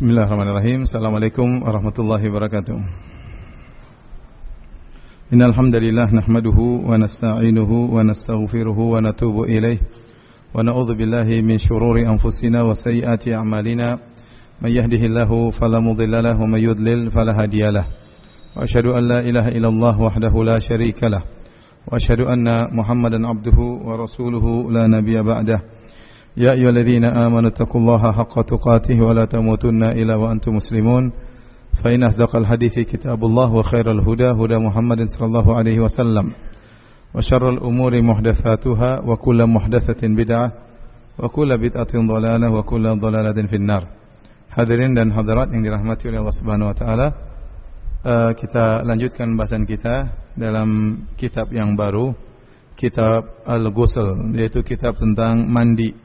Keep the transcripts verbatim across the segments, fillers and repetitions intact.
Bismillahirrahmanirrahim. Assalamualaikum warahmatullahi wabarakatuh. Innal hamdalillah nahmaduhu wa nasta'inuhu wa nastaghfiruhu wa natubu ilaih wa na'udzu billahi min shururi anfusina wa sayyiati a'malina. May yahdihillahu fala mudilla lahu wa may yudlil fala hadiyalah. Wa asyhadu an la ilaha illallah wahdahu la syarika lah. Wa asyhadu anna Muhammadan abduhu wa rasuluhu la nabiyya ba'dah. Ya ayyuhalladzina amanu taqullaha haqqa tuqatih wa la tamutunna illa wa antum muslimun. Fa inna asdaqal hadithi kitabullah wa khairal huda huda Muhammadin sallallahu alaihi wasallam. Wa syarrul umuri muhdatsatuha wa kullu muhdatsatin bid'ah wa kullu bid'atin dhalalah wa kullu dhalalatin finnar. Hadirin dan hadirat yang dirahmati oleh Allah Subhanahu wa taala, uh, kita lanjutkan bahasan kita dalam kitab yang baru, kitab Al-Ghusl, yaitu kitab tentang mandi.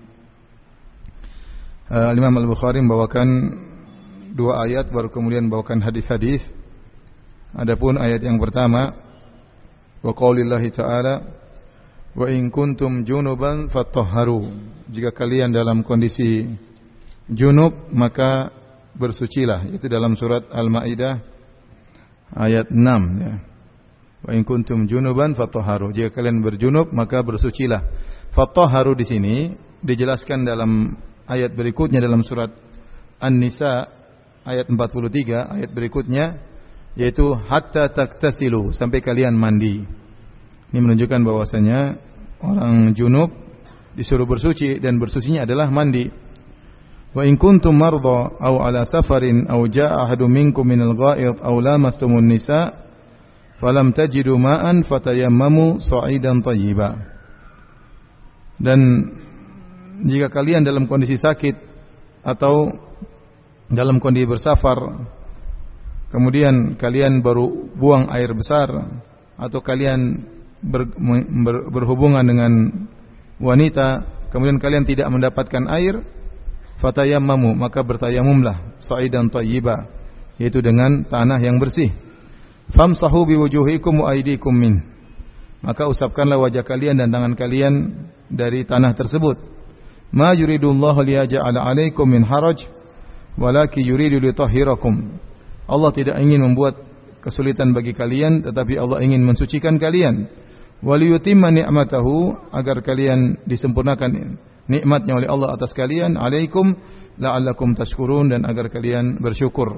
Uh, Imam Al-Bukhari membawakan dua ayat, baru kemudian membawakan hadis-hadis. Adapun ayat yang pertama, wa qaulillahi ta'ala, wa in kuntum junuban fattahharu. Jika kalian dalam kondisi junub maka bersucilah. Itu dalam surat Al-Maidah ayat enam, ya. Wa in kuntum junuban fattahharu. Jika kalian berjunub maka bersucilah. Fattahharu di sini dijelaskan dalam ayat berikutnya dalam surat An-Nisa ayat empat puluh tiga, ayat berikutnya yaitu hatta taktasilu, sampai kalian mandi. Ini menunjukkan bahwasanya orang junub disuruh bersuci dan bersucinya adalah mandi. Wa in kuntum mardha aw ala safarin aw jaa ahadun minkum minal gha'id aw lamastumun nisa falam tajidu ma'an fatayammamu sa'idan thayyiba. Dan jika kalian dalam kondisi sakit atau dalam kondisi bersafar, kemudian kalian baru buang air besar, atau kalian ber, ber, berhubungan dengan wanita, kemudian kalian tidak mendapatkan air, fatayammamu, maka bertayamumlah sa'idan thayyiba, yaitu dengan tanah yang bersih. Famsahu biwujuhikum wa aydikum min, maka usapkanlah wajah kalian dan tangan kalian dari tanah tersebut. Ma yuridullahu liyaj'ala 'alaikum min haraj walakin yuridu litahhirakum. Allah tidak ingin membuat kesulitan bagi kalian, tetapi Allah ingin mensucikan kalian. Waliyutimma ni'matahu, agar kalian disempurnakan nikmatnya oleh Allah atas kalian, 'alaikum la'allakum tashkurun, dan agar kalian bersyukur.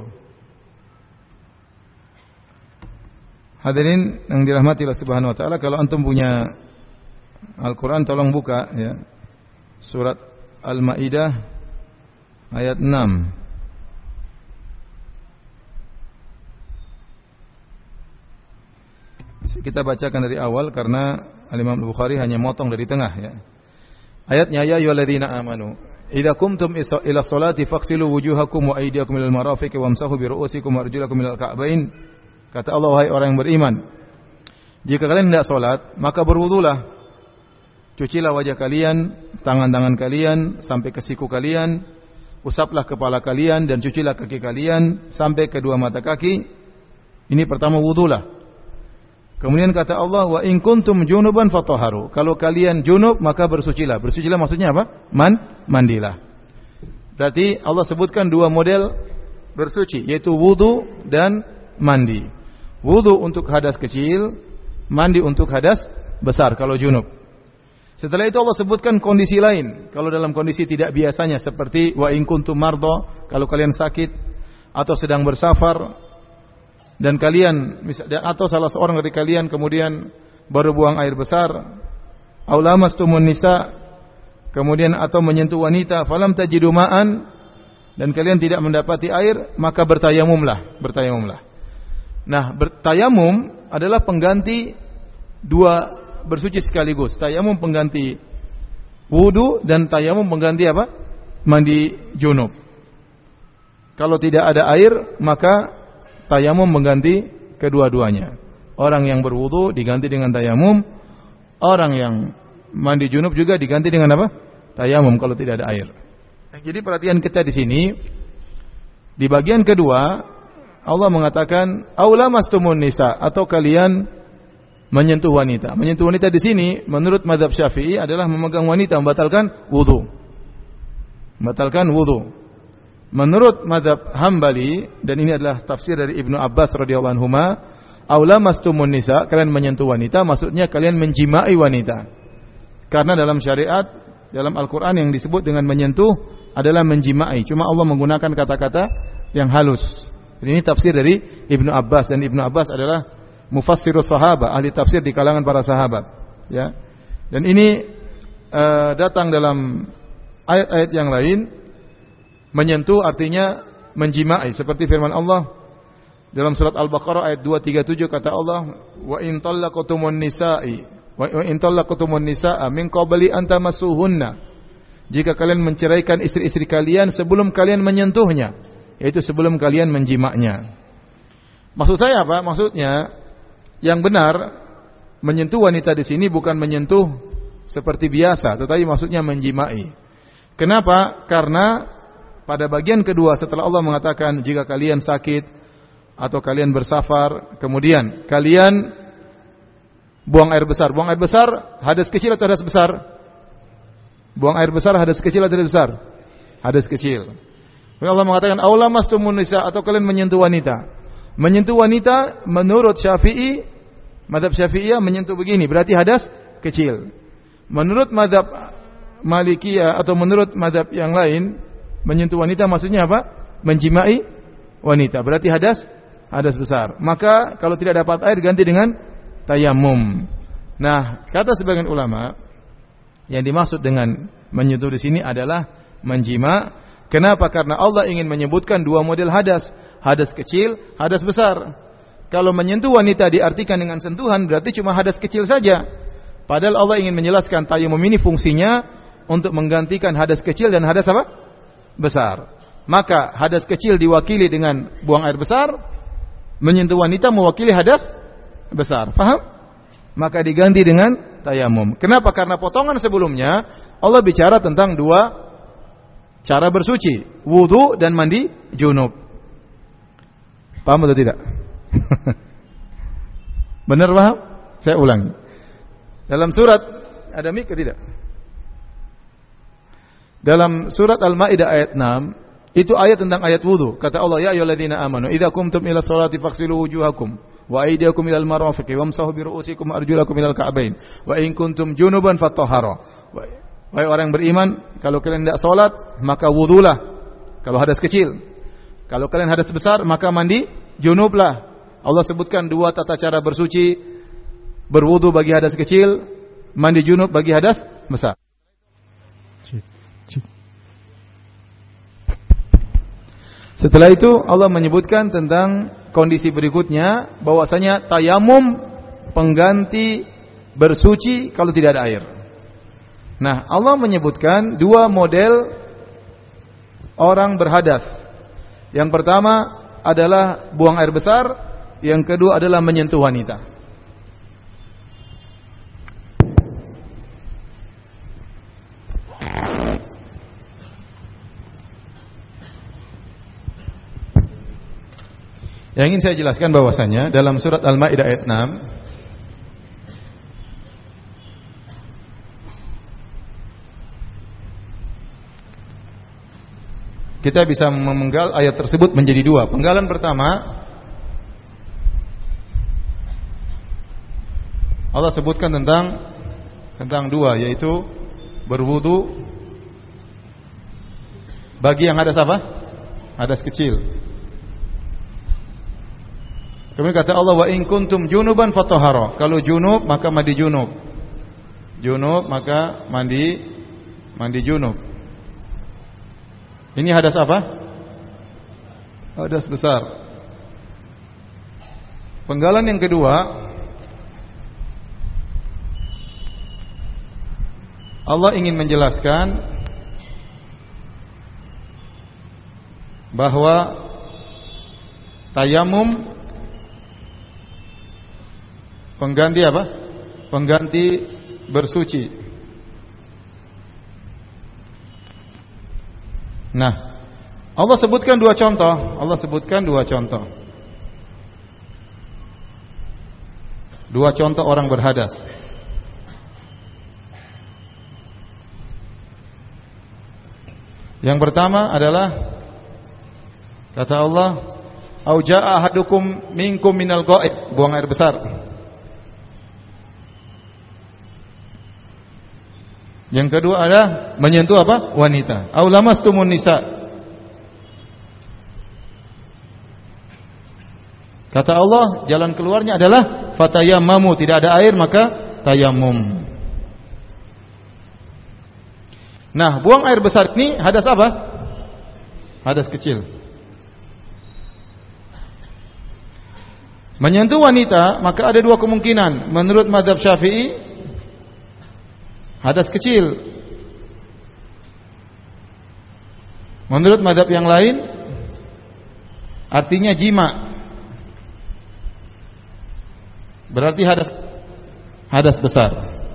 Hadirin yang dirahmati Allah Subhanahu wa taala, kalau antum punya Al-Qur'an tolong buka, ya, surat Al-Maidah ayat enam. Kita bacakan dari awal karena Al-Imam Al-Bukhari hanya motong dari tengah, ya. Ayatnya, ya ayyuhalladzina amanu idza qumtum ila sholati faghsilu wujuhakum wa aydiyakum ilal marafiqi wamsahu bi ru'usikum wa arjulakum ilal ka'bain. Kata Allah, wahai orang yang beriman, jika kalian hendak salat maka berwudulah, cucilah wajah kalian, tangan-tangan kalian sampai ke siku kalian, usaplah kepala kalian dan cucilah kaki kalian sampai kedua mata kaki. Ini pertama wudulah. Kemudian kata Allah, wa in kuntum junuban fatahharu. Kalau kalian junub maka bersucilah. Bersucilah maksudnya apa? Man, mandilah. Berarti Allah sebutkan dua model bersuci, yaitu wudu dan mandi. Wudu untuk hadas kecil, mandi untuk hadas besar kalau junub. Setelah itu Allah sebutkan kondisi lain. Kalau dalam kondisi tidak biasanya, seperti wa in kuntum mardha, kalau kalian sakit atau sedang bersafar, dan kalian atau salah seorang dari kalian kemudian baru buang air besar, aw lamastumun nisa, kemudian atau menyentuh wanita, falam tajidu ma'an, dan kalian tidak mendapati air, maka bertayamumlah, bertayamumlah. Nah, bertayamum adalah pengganti dua bersuci sekaligus. Tayamum pengganti wudu dan tayamum pengganti apa? Mandi junub. Kalau tidak ada air, maka tayamum mengganti kedua-duanya. Orang yang berwudu diganti dengan tayamum, orang yang mandi junub juga diganti dengan apa? Tayamum kalau tidak ada air. Jadi perhatian kita di sini, di bagian kedua Allah mengatakan aula mastumun nisa, atau kalian menyentuh wanita. Menyentuh wanita di sini menurut mazhab Syafi'i adalah memegang wanita, membatalkan wudu. Membatalkan wudu. Menurut mazhab Hambali, dan ini adalah tafsir dari Ibnu Abbas radhiyallahu anhuma, aula mastumun nisa, kalian menyentuh wanita, maksudnya kalian menjimai wanita. Karena dalam syariat, dalam Al-Qur'an yang disebut dengan menyentuh adalah menjimai. Cuma Allah menggunakan kata-kata yang halus. Ini tafsir dari Ibnu Abbas, dan Ibnu Abbas adalah mufassirus sahabat, ahli tafsir di kalangan para sahabat, ya. Dan ini uh, datang dalam ayat-ayat yang lain. Menyentuh artinya menjimai, seperti firman Allah dalam surat Al-Baqarah ayat dua ratus tiga puluh tujuh, kata Allah, wa in talaqtumun nisa'i wa in talaqtumun nisa'a min qabli an tamassuhunna, jika kalian menceraikan istri-istri kalian sebelum kalian menyentuhnya, yaitu sebelum kalian menjimaknya. Maksud saya apa? Maksudnya yang benar menyentuh wanita di sini bukan menyentuh seperti biasa, tetapi maksudnya menjimai. Kenapa? Karena pada bagian kedua setelah Allah mengatakan jika kalian sakit atau kalian bersafar, kemudian kalian buang air besar. Buang air besar hadas kecil atau hadas besar? Buang air besar hadas kecil atau hadas besar? Hadas kecil. Kemudian Allah mengatakan aula mastumun nisa, atau kalian menyentuh wanita. Menyentuh wanita menurut Syafi'i, mazhab Syafi'iyah menyentuh begini berarti hadas kecil. Menurut mazhab Malikiyah atau menurut mazhab yang lain, menyentuh wanita maksudnya apa? Menjimai wanita. Berarti hadas hadas besar. Maka kalau tidak dapat air ganti dengan tayamum. Nah, kata sebagian ulama, yang dimaksud dengan menyentuh di sini adalah menjima. Kenapa? Karena Allah ingin menyebutkan dua model hadas, hadas kecil, hadas besar. Kalau menyentuh wanita diartikan dengan sentuhan berarti cuma hadas kecil saja. Padahal Allah ingin menjelaskan tayamum ini fungsinya untuk menggantikan hadas kecil dan hadas apa? Besar. Maka hadas kecil diwakili dengan buang air besar, menyentuh wanita mewakili hadas besar. Faham? Maka diganti dengan tayamum. Kenapa? Karena potongan sebelumnya Allah bicara tentang dua cara bersuci, wudu dan mandi junub. Paham atau tidak? Benar paham? Saya ulangi. Dalam surat ada mik atau tidak? Dalam surat Al-Maidah ayat enam, itu ayat tentang ayat wudu. Kata Allah, ya ayyuhalladzina amanu, idza qumtum ila sholati faghsilu wujuhakum wa aydiyakum ilal marafiqi wamsahu bi ru'usikum wa arjulakum ilal ka'bain wa in kuntum junuban fatahharu. Wahai orang beriman, kalau kalian tidak salat, maka wudulah. Kalau hadas kecil. Kalau kalian hadas besar, maka mandi junublah. Allah sebutkan dua tata cara bersuci, berwudu bagi hadas kecil, mandi junub bagi hadas besar. Setelah itu Allah menyebutkan tentang kondisi berikutnya, bahwasanya tayamum pengganti bersuci kalau tidak ada air. Nah, Allah menyebutkan dua model orang berhadas. Yang pertama adalah buang air besar, yang kedua adalah menyentuh wanita. Yang ingin saya jelaskan bahwasanya dalam surat Al-Maidah ayat enam, kita bisa memenggal ayat tersebut menjadi dua. Penggalan pertama, Allah sebutkan tentang tentang dua, yaitu berwudu bagi yang hadas apa? Hadas kecil. Kemudian kata Allah, wa in kuntum junuban fatahharu. Kalau junub maka mandi junub. Junub maka mandi mandi junub. Ini hadas apa? Hadas besar. Penggalan yang kedua, Allah ingin menjelaskan bahwa tayamum pengganti apa? Pengganti bersuci. Nah, Allah sebutkan dua contoh. Allah sebutkan dua contoh. Dua contoh orang berhadas. Yang pertama adalah Kata Allah, "Au jaa ahadukum minkum minal ghaib," buang air besar. Yang kedua adalah menyentuh apa? Wanita. Au lamastumun nisa. Kata Allah, jalan keluarnya adalah fatayammamu, tidak ada air maka tayamum. Nah, buang air besar ini hadas apa? Hadas kecil. Menyentuh wanita, maka ada dua kemungkinan. Menurut mazhab Syafi'i, hadas kecil. Menurut mazhab yang lain, artinya jima. Berarti hadas hadas besar.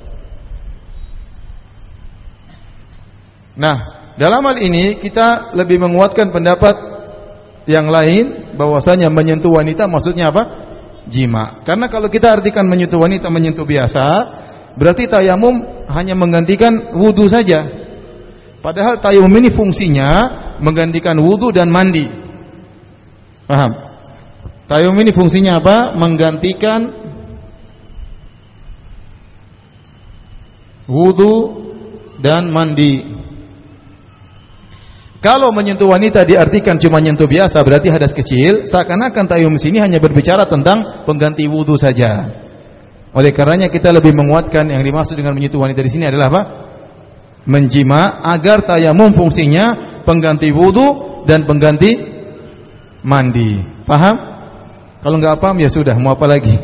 Nah, dalam hal ini kita lebih menguatkan pendapat yang lain bahwasanya menyentuh wanita maksudnya apa? Jima. Karena kalau kita artikan menyentuh wanita menyentuh biasa, berarti tayamum hanya menggantikan wudu saja. Padahal tayamum ini fungsinya menggantikan wudu dan mandi. Paham? Tayamum ini fungsinya apa? Menggantikan wudu dan mandi. Kalau menyentuh wanita diartikan cuma nyentuh biasa, berarti hadas kecil, seakan-akan tayamum sini hanya berbicara tentang pengganti wudu saja. Oleh karenanya kita lebih menguatkan yang dimaksud dengan menyentuh wanita di sini adalah apa? Menjima, agar tayamum fungsinya pengganti wudu dan pengganti mandi. Paham? Kalau enggak paham ya sudah, mau apa lagi?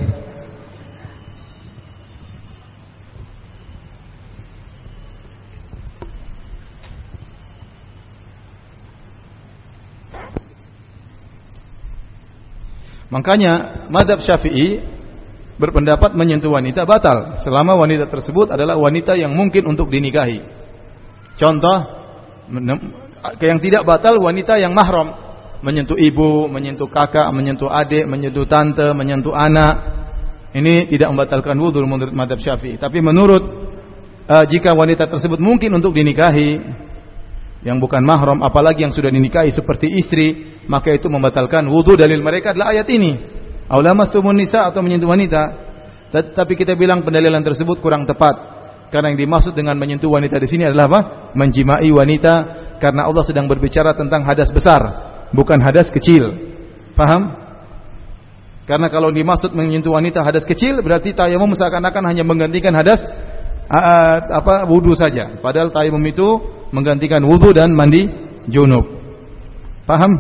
Makanya mazhab Syafi'i berpendapat menyentuh wanita batal selama wanita tersebut adalah wanita yang mungkin untuk dinikahi. Contoh yang tidak batal wanita yang mahram, menyentuh ibu, menyentuh kakak, menyentuh adik, menyentuh tante, menyentuh anak. Ini tidak membatalkan wudu menurut mazhab Syafi'i. Tapi menurut uh, jika wanita tersebut mungkin untuk dinikahi yang bukan mahram, apalagi yang sudah dinikahi seperti istri, maka itu membatalkan wudu. Dalil mereka adalah ayat ini, aulamastumun nisa, atau menyentuh wanita. Tapi kita bilang pendalilan tersebut kurang tepat, karena yang dimaksud dengan menyentuh wanita di sini adalah apa? Menjimai wanita, karena Allah sedang berbicara tentang hadas besar, bukan hadas kecil. Paham? Karena kalau dimaksud menyentuh wanita hadas kecil, berarti tayamum seakan-akan hanya menggantikan hadas uh, apa wudu saja. Padahal tayamum itu menggantikan wudu dan mandi junub. Paham?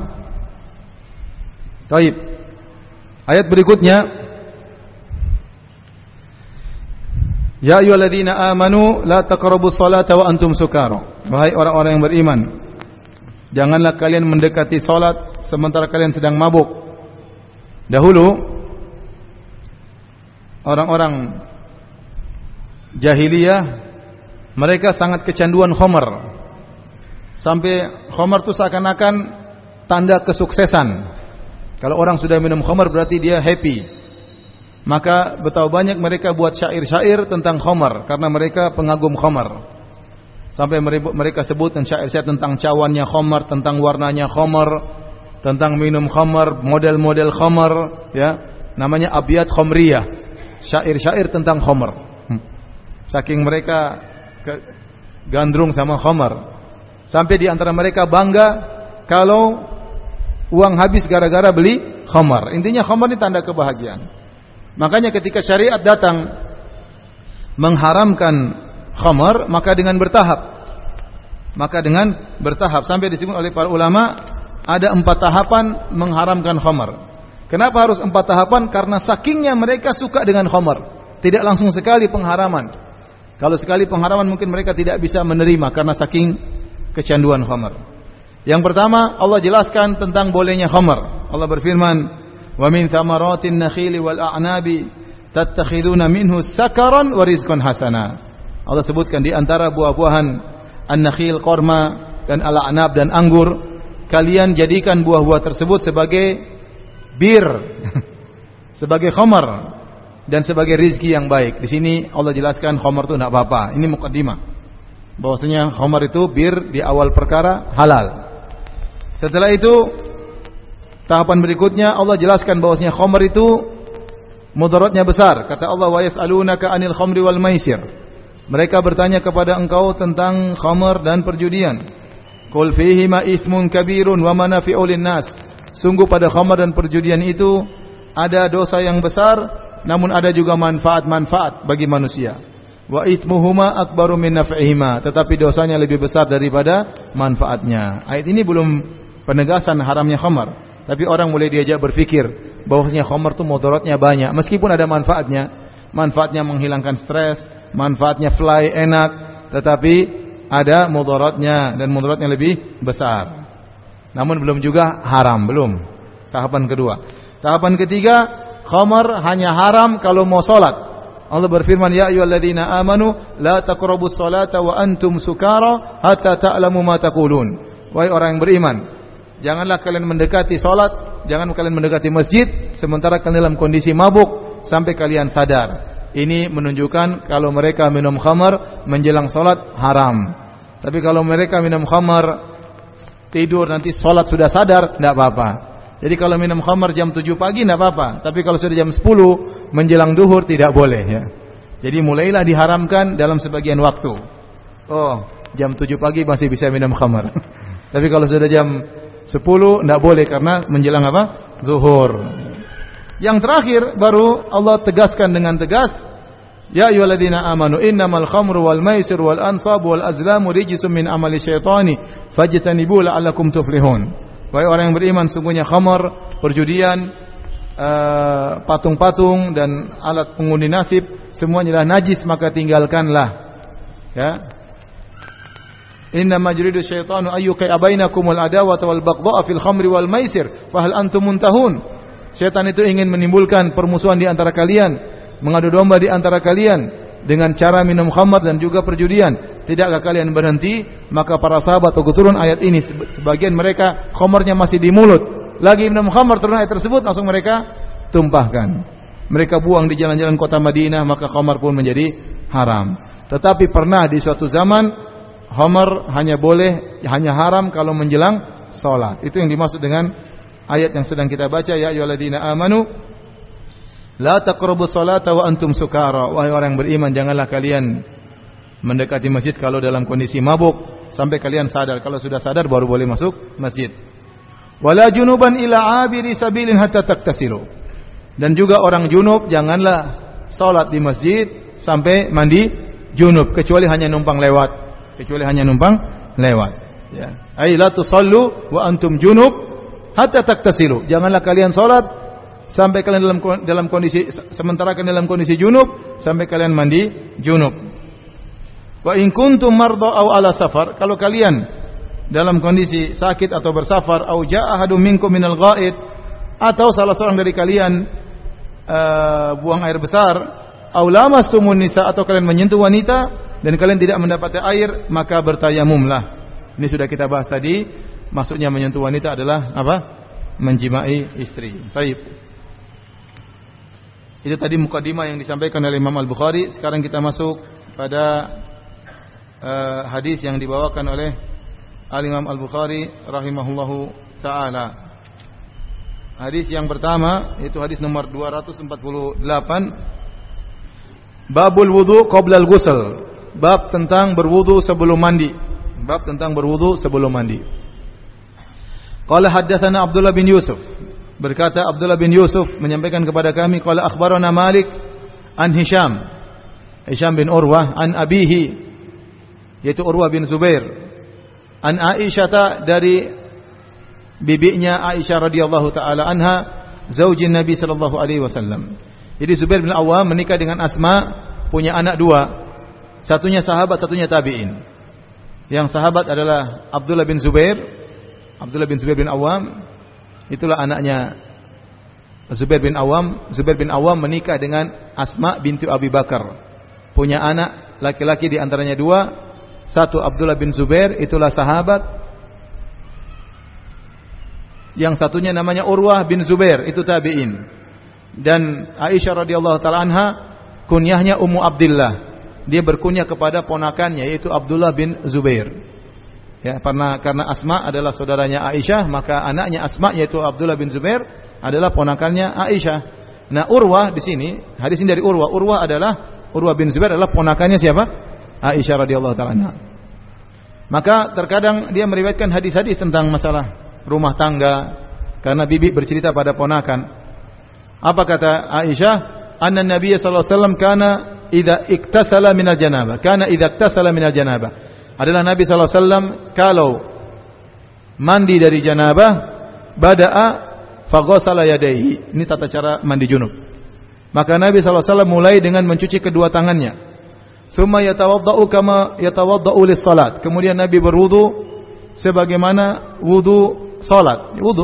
Baik. Ayat berikutnya, ya ayyuhalladzina amanu la taqrabus salata wa antum sukara. Wahai orang-orang yang beriman, janganlah kalian mendekati salat sementara kalian sedang mabuk. Dahulu orang-orang jahiliyah mereka sangat kecanduan khamar. Sampai khamar itu seakan-akan tanda kesuksesan. Kalau orang sudah minum khamar berarti dia happy. Maka betapa banyak mereka buat syair-syair tentang khamar, karena mereka pengagum khamar. Sampai mereka sebutkan syair-syair tentang cawannya khamar, tentang warnanya khamar, tentang minum khamar, model-model khamar, ya. Namanya abyat khamriyah. Syair-syair tentang khamar. Saking mereka gandrung sama khamar. Sampai di antara mereka bangga kalau uang habis gara-gara beli khamar. Intinya khamar ini tanda kebahagiaan. Makanya ketika syariat datang mengharamkan khamar, maka dengan bertahap. Maka dengan bertahap sampai disebut oleh para ulama ada empat tahapan mengharamkan khamar. Kenapa harus empat tahapan? Karena sakingnya mereka suka dengan khamar. Tidak langsung sekali pengharaman. Kalau sekali pengharaman mungkin mereka tidak bisa menerima karena saking kecanduan khamar. Yang pertama, Allah jelaskan tentang bolehnya khamar. Allah berfirman, "Wa min thamaratin nakhili wal a'nabi tattakhiduna minhu sakaran wa rizqan hasana." Allah sebutkan di antara buah-buahan an-nakhil, korma, dan al-a'nab dan anggur, kalian jadikan buah-buah tersebut sebagai bir, sebagai khamar dan sebagai rizki yang baik. Di sini Allah jelaskan khamar itu tidak apa-apa. Ini mukaddimah. Bahwasanya khamar itu bir di awal perkara halal. Setelah itu Tahapan berikutnya Allah jelaskan bahwasanya khamr itu mudaratnya besar. Kata Allah, wa yas'alunaka 'anil khamri wal maisir. Mereka bertanya kepada engkau tentang khamr dan perjudian. Qul fihima itsmun kabirun wa manafi'u lin-nas. Sungguh pada khamr dan perjudian itu ada dosa yang besar, namun ada juga manfaat-manfaat bagi manusia. Wa itsmuhuma akbaru min naf'ihima. Tetapi dosanya lebih besar daripada manfaatnya. Ayat ini belum penegasan haramnya khamr. Tapi orang mulai diajak berfikir bahwasanya khamr itu mudaratnya banyak, meskipun ada manfaatnya. Manfaatnya menghilangkan stres, manfaatnya fly enak, tetapi ada mudaratnya dan mudaratnya lebih besar. Namun belum juga haram, belum. Tahapan kedua. Tahapan ketiga, khamr hanya haram kalau mau salat. Allah berfirman, ya ayyuhalladzina amanu la taqrabus salata wa antum sukara hatta ta'lamu ma taqulun. Wahai orang yang beriman, janganlah kalian mendekati salat, jangan kalian mendekati masjid sementara kalian dalam kondisi mabuk sampai kalian sadar. Ini menunjukkan kalau mereka minum khamar menjelang salat haram. Tapi kalau mereka minum khamar tidur nanti salat sudah sadar, tidak apa-apa. Jadi kalau minum khamar jam tujuh pagi tidak apa-apa, tapi kalau sudah jam sepuluh menjelang duhur tidak boleh ya. Jadi mulailah diharamkan dalam sebagian waktu. Oh, jam tujuh pagi masih bisa minum khamar. Tapi kalau sudah jam sepuluh tidak boleh karena menjelang apa? Zuhur. Yang terakhir baru Allah tegaskan dengan tegas, ya ayyuhalladzina amanu innamal khamru wal maisir wal ansabu wal azlamu rijsun min amali syaitani fajtanibu la'allakum tuflihun. Wahai orang yang beriman, sungguhnya khamar, perjudian, uh, patung-patung dan alat pengundi nasib semuanya adalah najis, maka tinggalkanlah. Ya. Inna ma yuridu syaitanu ayyuqa bainakumul adawata wal baghdha'a fil khamri wal maisir fa hal antum muntahun. Syaitan itu ingin menimbulkan permusuhan di antara kalian, mengadu domba di antara kalian dengan cara minum khamar dan juga perjudian. Tidakkah kalian berhenti? Maka para sahabat waktu turun ayat ini, sebagian mereka khamarnya masih di mulut, lagi minum khamar, turun ayat tersebut langsung mereka tumpahkan. Mereka buang di jalan-jalan kota Madinah, maka khamar pun menjadi haram. Tetapi pernah di suatu zaman khamar hanya boleh, hanya haram kalau menjelang salat. Itu yang dimaksud dengan ayat yang sedang kita baca, ya ayyuhalladzina amanu la taqrabus salata wa antum sukara. Wahai orang yang beriman, janganlah kalian mendekati masjid kalau dalam kondisi mabuk sampai kalian sadar. Kalau sudah sadar baru boleh masuk masjid. Wala junuban ila abiri sabilin hatta taktasilu. Dan juga orang junub janganlah salat di masjid sampai mandi junub, kecuali hanya numpang lewat. Kecuali hanya numpang lewat. Ya. Ai la tusallu wa antum junub hatta taktasilu. Janganlah kalian salat sampai kalian dalam dalam kondisi sementara kalian dalam kondisi junub sampai kalian mandi junub. Wa in kuntum mardha aw ala safar, kalau kalian dalam kondisi sakit atau bersafar, au jaa ahadum minkum minal ghaid, atau salah seorang dari kalian uh, buang air besar, au lamastumun nisa, atau kalian menyentuh wanita dan kalian tidak mendapati air, maka bertayamumlah. Ini sudah kita bahas tadi. Maksudnya menyentuh wanita adalah apa? Menjimai istri. Baik. Itu tadi mukadimah yang disampaikan oleh Imam Al-Bukhari. Sekarang kita masuk pada uh, hadis yang dibawakan oleh Al-Imam Al-Bukhari rahimahullahu ta'ala. Hadis yang pertama yaitu hadis nomor dua ratus empat puluh delapan, Babul wudu qabla al-ghusl. Bab tentang berwudu sebelum mandi. Bab tentang berwudu sebelum mandi. Qala haddatsana Abdullah bin Yusuf. Berkata Abdullah bin Yusuf menyampaikan kepada kami, qala akhbarana Malik an Hisham. Hisham bin Urwah an abihi, yaitu Urwah bin Zubair. An Aisyah, dari bibinya Aisyah radhiyallahu taala anha, zaujin Nabi sallallahu alaihi wasallam. Jadi Zubair bin Awam menikah dengan Asma, punya anak dua. Satunya sahabat, satunya tabi'in. Yang sahabat adalah Abdullah bin Zubair. Abdullah bin Zubair bin Awam, itulah anaknya Zubair bin Awam. Zubair bin Awam menikah dengan Asma binti Abi Bakar. Punya anak laki-laki di antaranya dua. Satu Abdullah bin Zubair, itulah sahabat. Yang satunya namanya Urwah bin Zubair, itu tabi'in. Dan Aisyah radhiyallahu taala anha kunyahnya Ummu Abdillah. Dia berkunyah kepada ponakannya yaitu Abdullah bin Zubair. Ya, karena karena Asma adalah saudaranya Aisyah, maka anaknya Asma yaitu Abdullah bin Zubair adalah ponakannya Aisyah. Nah, Urwah di sini, hadis ini dari Urwah. Urwah adalah Urwah bin Zubair adalah ponakannya siapa? Aisyah radhiyallahu taala anha. Maka terkadang dia meriwayatkan hadis-hadis tentang masalah rumah tangga karena bibi bercerita pada ponakan. Apa kata Aisyah? Anna Nabiy sallallahu alaihi wasallam kana idza iktasala minal janabah. Kana idza iktasala minal janabah. Adalah Nabi sallallahu alaihi wasallam kalau mandi dari janabah, bada'a faghasala yadayhi. Ini tata cara mandi junub. Maka Nabi sallallahu alaihi wasallam mulai dengan mencuci kedua tangannya. Tsumma yatawaddau kama yatawaddau lis-salat. Kemudian Nabi berwudu sebagaimana wudu salat, wudu.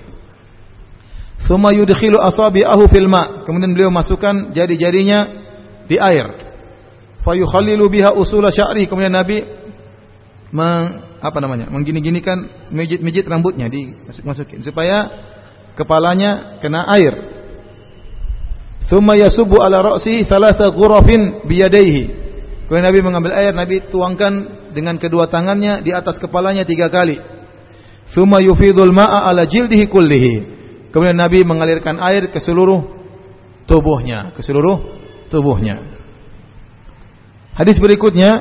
Tsumma yudkhilu asabi'ahu fil ma'. Kemudian beliau masukkan jari-jarinya di air. Fa yukhallilu biha usula sya'ri. Kemudian Nabi meng, apa namanya? menggini-ginikan mijit-mijit rambutnya dimasukin supaya kepalanya kena air. Tsumma yasubbu ala ra'sihi thalatha ghurafin biyadayhi. Kemudian Nabi mengambil air, Nabi tuangkan dengan kedua tangannya di atas kepalanya tiga kali. Tsumma yufidul ma'a ala jildihi kullihi. Kemudian Nabi mengalirkan air ke seluruh tubuhnya, ke seluruh tubuhnya. Hadis berikutnya,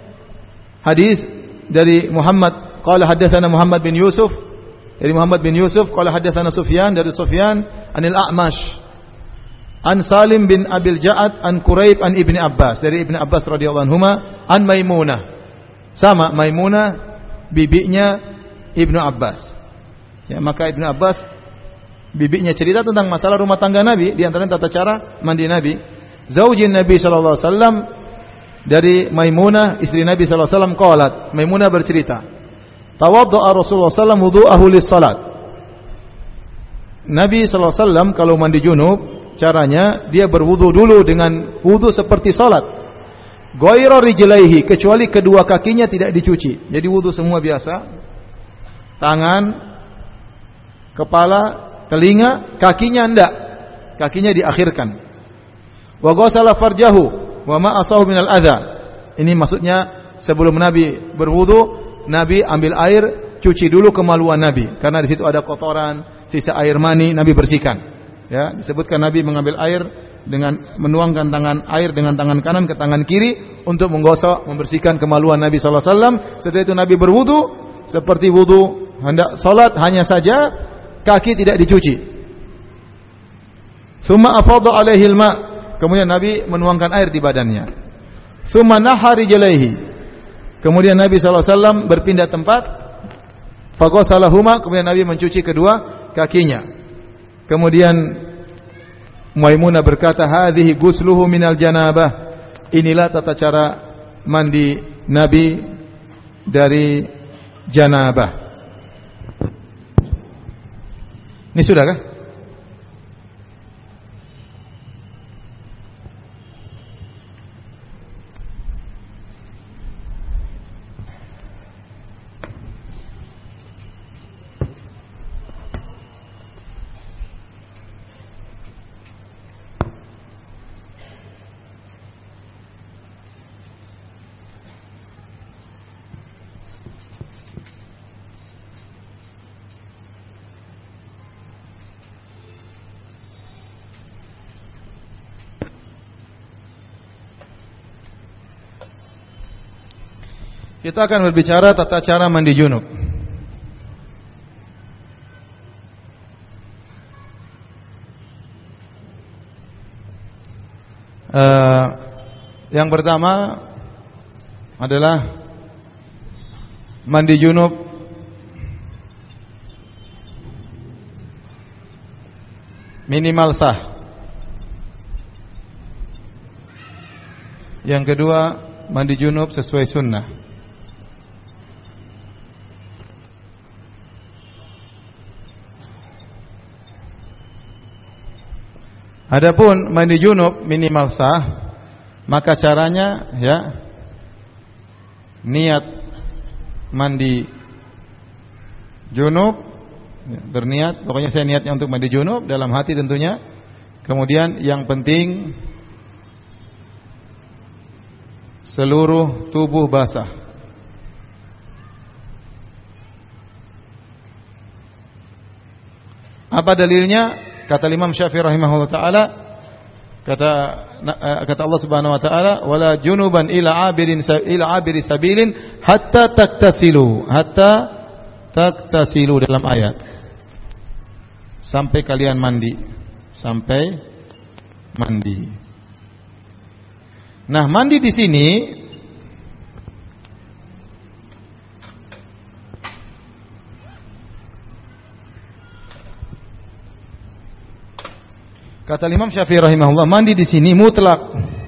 hadis dari Muhammad, qala hadatsana Muhammad bin Yusuf, dari Muhammad bin Yusuf, qala hadatsana Sufyan, dari Sufyan anil A'mash an Salim bin Abil Ja'ad an Quraib an Ibni Abbas, dari Ibni Abbas radhiyallahu anhuma an Maimunah. Sama, Maimunah bibinya Ibnu Abbas. Ya, maka Ibnu Abbas bibinya cerita tentang masalah rumah tangga Nabi, di antaranya tata cara mandi Nabi. Zaujin Nabi sallallahu alaihi wasallam, dari Maimunah istri Nabi sallallahu alaihi wasallam, qalat, Maimunah bercerita, tawaddaa Rasulullah sallallahu alaihi wasallam wudu'ahu lis-salat. Nabi sallallahu alaihi wasallam kalau mandi junub, caranya dia berwudu dulu dengan wudu seperti salat. Ghayra rijlaihi, kecuali kedua kakinya tidak dicuci. Jadi wudu semua biasa. Tangan, kepala, telinga, kakinya enggak. Kakinya diakhirkan. Wa ghasala farjahu wa ma asahu minal adza. Ini maksudnya sebelum Nabi berwudu, Nabi ambil air, cuci dulu kemaluan Nabi karena di situ ada kotoran, sisa air mani, Nabi bersihkan. Ya, disebutkan Nabi mengambil air dengan menuangkan tangan air dengan tangan kanan ke tangan kiri untuk menggosok, membersihkan kemaluan Nabi sallallahu alaihi wasallam. Setelah itu Nabi berwudu seperti wudu hendak salat, hanya saja kaki tidak dicuci. Tsumma afadha alaihi al-ma'. Kemudian Nabi menuangkan air di badannya. Tsumma nahari jalaihi. Kemudian Nabi sallallahu alaihi wasallam berpindah tempat. Faghasalahuma, kemudian Nabi mencuci kedua kakinya. Kemudian Maimunah berkata, hadhihi ghusluhu minal janabah. Inilah tata cara mandi Nabi dari janabah. Ini sudah kah? Kita akan berbicara tata cara mandi junub. Uh, yang pertama adalah mandi junub minimal sah. Yang kedua, mandi junub sesuai sunnah. Adapun mandi junub minimal sah, maka caranya ya niat mandi junub, berniat, pokoknya saya niatnya untuk mandi junub dalam hati tentunya. Kemudian yang penting seluruh tubuh basah. Apa dalilnya? Kata Imam Syafi'i rahimahullah taala, kata kata Allah Subhanahu wa taala, wala junuban ila abirin ila abiri sabilin hatta taktasilu, hatta taktasilu dalam ayat. Sampai kalian mandi, sampai mandi. Nah, mandi di sini kata Imam Syafi'i rahimahullah, mandi di sini mutlak.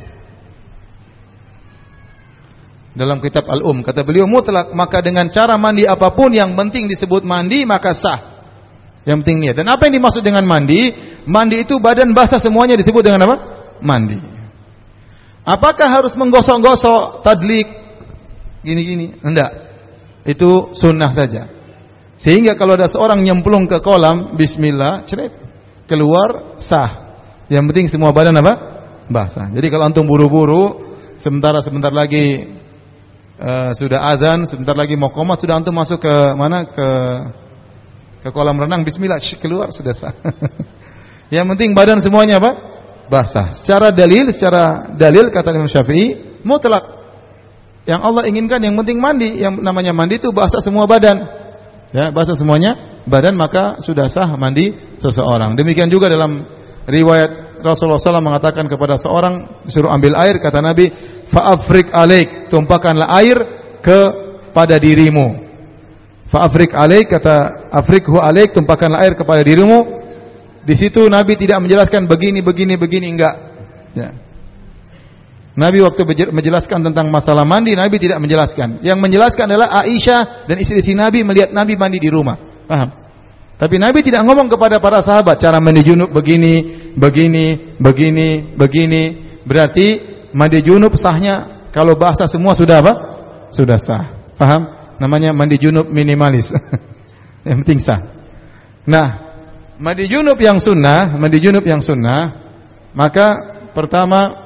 Dalam kitab Al-Um kata beliau mutlak, maka dengan cara mandi apapun yang penting disebut mandi maka sah. Yang penting niat. Dan apa yang dimaksud dengan mandi? Mandi itu badan basah semuanya disebut dengan apa? Mandi. Apakah harus menggosok-gosok, tadlik, gini-gini? Enggak. Itu sunnah saja. Sehingga kalau ada seorang nyemplung ke kolam, bismillah, ceret, keluar, sah. Yang penting semua badan apa? Basah. Jadi kalau antum buru-buru, sementara sebentar lagi uh, sudah azan, sebentar lagi mau qomat, sudah antum masuk ke mana? Ke ke kolam renang, bismillah, keluar, sudah sah. Yang penting badan semuanya apa? Basah. Secara dalil, secara dalil kata Imam Syafi'i, mutlak. Yang Allah inginkan yang penting mandi. Yang namanya mandi itu basah semua badan. Ya, basah semuanya badan, maka sudah sah mandi seseorang. Demikian juga dalam riwayat Rasulullah shallallahu alaihi wasallam mengatakan kepada seorang disuruh ambil air, kata Nabi, fa'afrik alaik, tumpahkanlah air kepada dirimu. Fa'afrik alaik, kata afrikhu alaik, tumpahkanlah air kepada dirimu. Di situ Nabi tidak menjelaskan begini, begini, begini, enggak. Ya. Nabi waktu menjelaskan tentang masalah mandi, Nabi tidak menjelaskan. Yang menjelaskan adalah Aisyah dan istri-istri Nabi melihat Nabi mandi di rumah. Paham? Tapi Nabi tidak ngomong kepada para sahabat cara mandi junub begini, begini, begini, begini. Berarti mandi junub sahnya kalau basah semua sudah apa? Sudah sah. Paham? Namanya mandi junub minimalis. Yang penting sah. Nah, mandi junub yang sunnah, mandi junub yang sunnah, maka pertama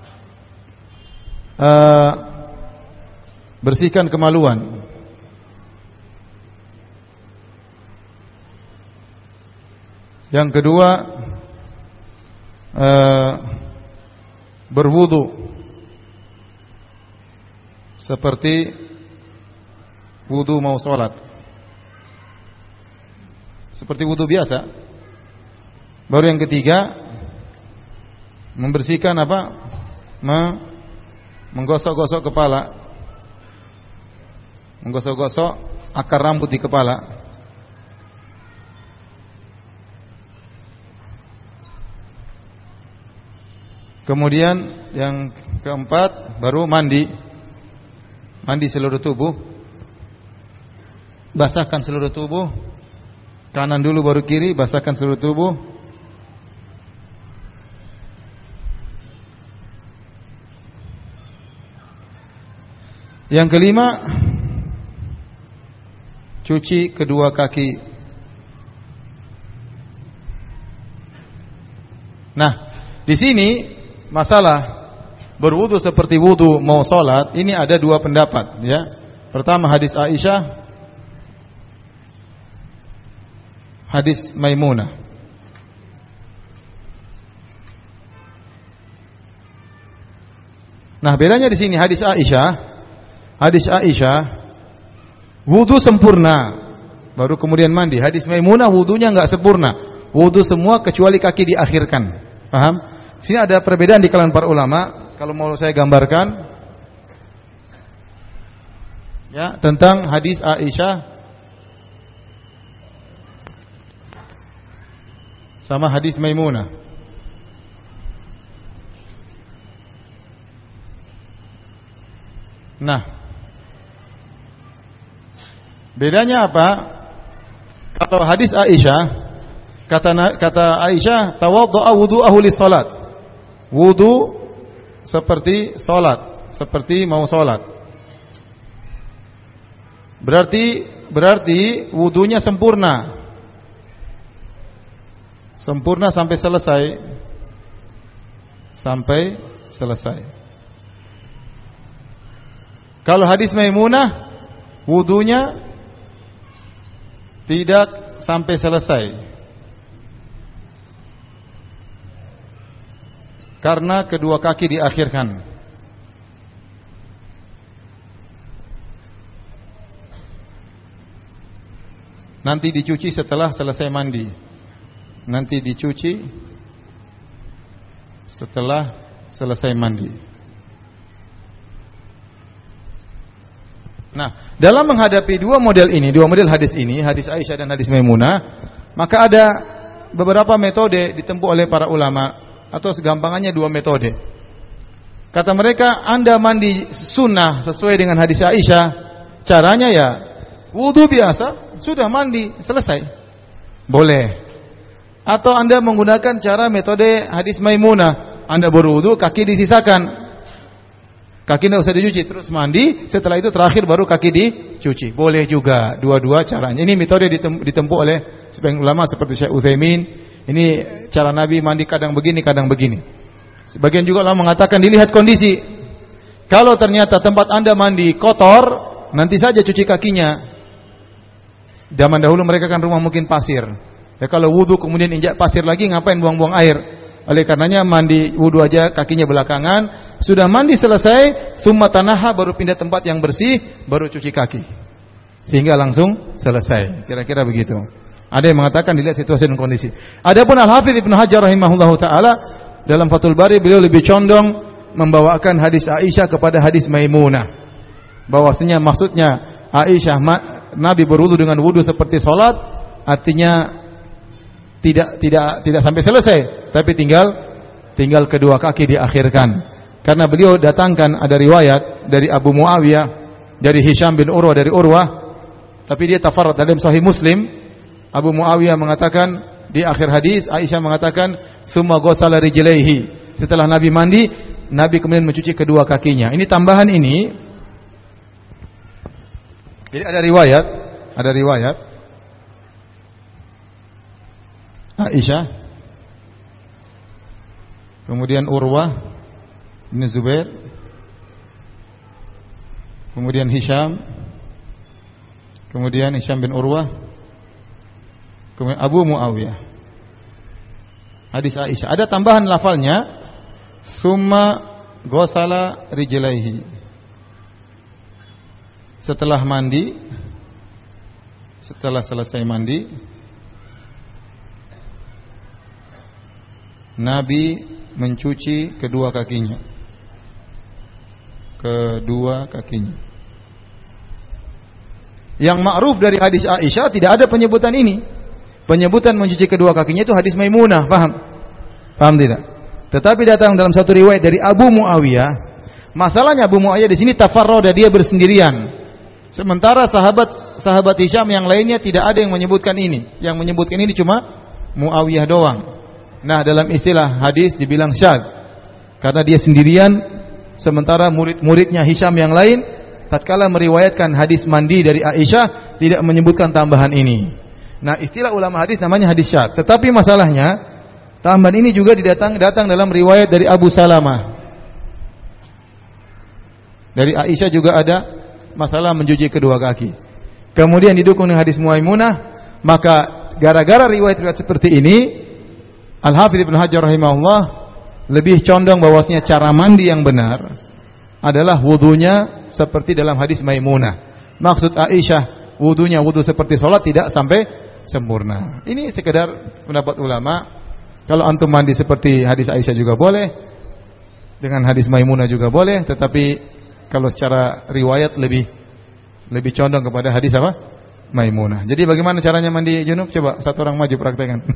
uh, bersihkan kemaluan. Yang kedua uh, berwudu seperti wudu mau sholat, seperti wudu biasa. Baru yang ketiga membersihkan apa? Menggosok-gosok kepala, menggosok-gosok akar rambut di kepala. Kemudian yang keempat baru mandi. Mandi seluruh tubuh. Basahkan seluruh tubuh. Kanan dulu baru kiri, basahkan seluruh tubuh. Yang kelima, cuci kedua kaki. Nah, di sini masalah berwudu seperti wudu mau sholat, ini ada dua pendapat, ya. Pertama hadis Aisyah, hadis Maimunah. Nah, bedanya di sini hadis Aisyah, hadis Aisyah wudu sempurna, baru kemudian mandi. Hadis Maimunah wudunya enggak sempurna, wudu semua kecuali kaki diakhirkan. Paham? Sini ada perbedaan di kalangan para ulama. Kalau mau saya gambarkan, ya, tentang hadis Aisyah sama hadis Maimunah. Nah, bedanya apa? Kalau hadis Aisyah, kata kata Aisyah, tawaddaa wudu'ahu lis-salat. Wudu seperti salat, seperti mau salat. Berarti berarti wudunya sempurna. Sempurna sampai selesai. Sampai selesai. Kalau hadis Maimunah, wudunya tidak sampai selesai. karena kedua kaki diakhirkan. Nanti dicuci setelah selesai mandi. Nanti dicuci setelah selesai mandi. Nah, dalam menghadapi dua model ini, dua model hadis ini, hadis Aisyah dan hadis Maimunah, maka ada beberapa metode ditempuh oleh para ulama, atau segampangannya dua metode. Kata mereka, Anda mandi sunnah sesuai dengan hadis Aisyah, caranya ya wudu biasa, sudah mandi, selesai. Boleh. Atau Anda menggunakan cara metode hadis Maimunah, Anda berwudu, kaki disisakan. Kaki tidak usah dicuci, terus mandi, setelah itu terakhir baru kaki dicuci. Boleh juga, dua-dua caranya. Ini metode ditempuh oleh sebagian ulama seperti Syekh Utsaimin. Ini cara Nabi mandi kadang begini, kadang begini. Sebagian juga ulama mengatakan dilihat kondisi. Kalau ternyata tempat Anda mandi kotor, nanti saja cuci kakinya. Zaman dahulu mereka kan rumah mungkin pasir. Ya kalau wudu kemudian injak pasir lagi, ngapain buang-buang air? Oleh karenanya mandi wudu aja kakinya belakangan, sudah mandi selesai, summa tanaha, baru pindah tempat yang bersih, baru cuci kaki. Sehingga langsung selesai. Kira-kira begitu. Ada yang mengatakan dilihat situasi dan kondisi. Adapun Al-Hafidz Ibnu Hajar rahimahullahu taala dalam Fathul Bari, beliau lebih condong membawakan hadis Aisyah kepada hadis Maimunah. Bahwasanya maksudnya Aisyah, Nabi berwudu dengan wudu seperti salat, artinya tidak tidak tidak sampai selesai, tapi tinggal tinggal kedua kaki diakhirkan. Karena beliau datangkan ada riwayat dari Abu Muawiyah, dari Hisham bin Urwah, dari Urwah, tapi dia tafarrad dalam Sahih Muslim. Abu Muawiyah mengatakan di akhir hadis, Aisyah mengatakan summa ghasala rijlaihi. Setelah Nabi mandi, Nabi kemudian mencuci kedua kakinya. Ini tambahan ini. Jadi ada riwayat, ada riwayat Aisyah, kemudian Urwah bin Zubair, kemudian Hisham, kemudian Hisham bin Urwah, kemudian Abu Muawiyah. Hadis Aisyah. Ada tambahan lafalnya, summa ghasala rijlaihi. Setelah mandi, setelah selesai mandi, Nabi mencuci kedua kakinya. Kedua kakinya. Yang ma'ruf dari hadis Aisyah tidak ada penyebutan ini. Penyebutan mencuci kedua kakinya itu hadis Maimunah, paham? Paham tidak? Tetapi datang dalam satu riwayat dari Abu Muawiyah. Masalahnya Abu Muawiyah di sini tafarrada, dia bersendirian. Sementara sahabat sahabat Hisham yang lainnya tidak ada yang menyebutkan ini. Yang menyebutkan ini cuma Muawiyah doang. Nah, dalam istilah hadis dibilang syadz karena dia sendirian, sementara murid-muridnya Hisham yang lain tatkala meriwayatkan hadis mandi dari Aisyah tidak menyebutkan tambahan ini. Nah, istilah ulama hadis namanya hadis syadz. Tetapi masalahnya tambahan ini juga didatang datang dalam riwayat dari Abu Salamah. Dari Aisyah juga ada masalah mencuci kedua kaki. Kemudian didukung dengan hadis Maimunah, maka gara-gara riwayat-riwayat seperti ini Al-Hafidz Ibnu Hajar rahimahullah lebih condong bahwasanya cara mandi yang benar adalah wudunya seperti dalam hadis Maimunah. Maksud Aisyah, wudunya wudu seperti salat, tidak sampai sempurna. Ini sekedar pendapat ulama. Kalau antum mandi seperti hadis Aisyah juga boleh, dengan hadis Maimunah juga boleh, tetapi kalau secara riwayat lebih lebih condong kepada hadis apa? Maimunah. Jadi bagaimana caranya mandi junub? Coba satu orang maju praktekkan.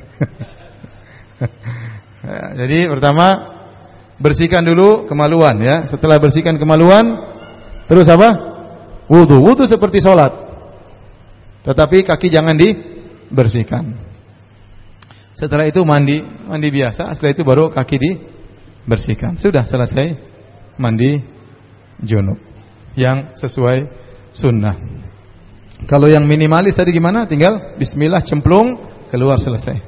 Ya, jadi pertama bersihkan dulu kemaluan ya. Setelah bersihkan kemaluan, terus apa? Wudu. Wudu seperti sholat. Tetapi kaki jangan dibersihkan. Setelah itu mandi, mandi biasa. Setelah itu baru kaki dibersihkan. Sudah selesai mandi junub yang sesuai sunnah. Kalau yang minimalis tadi gimana? Tinggal bismillah, cemplung, keluar, selesai.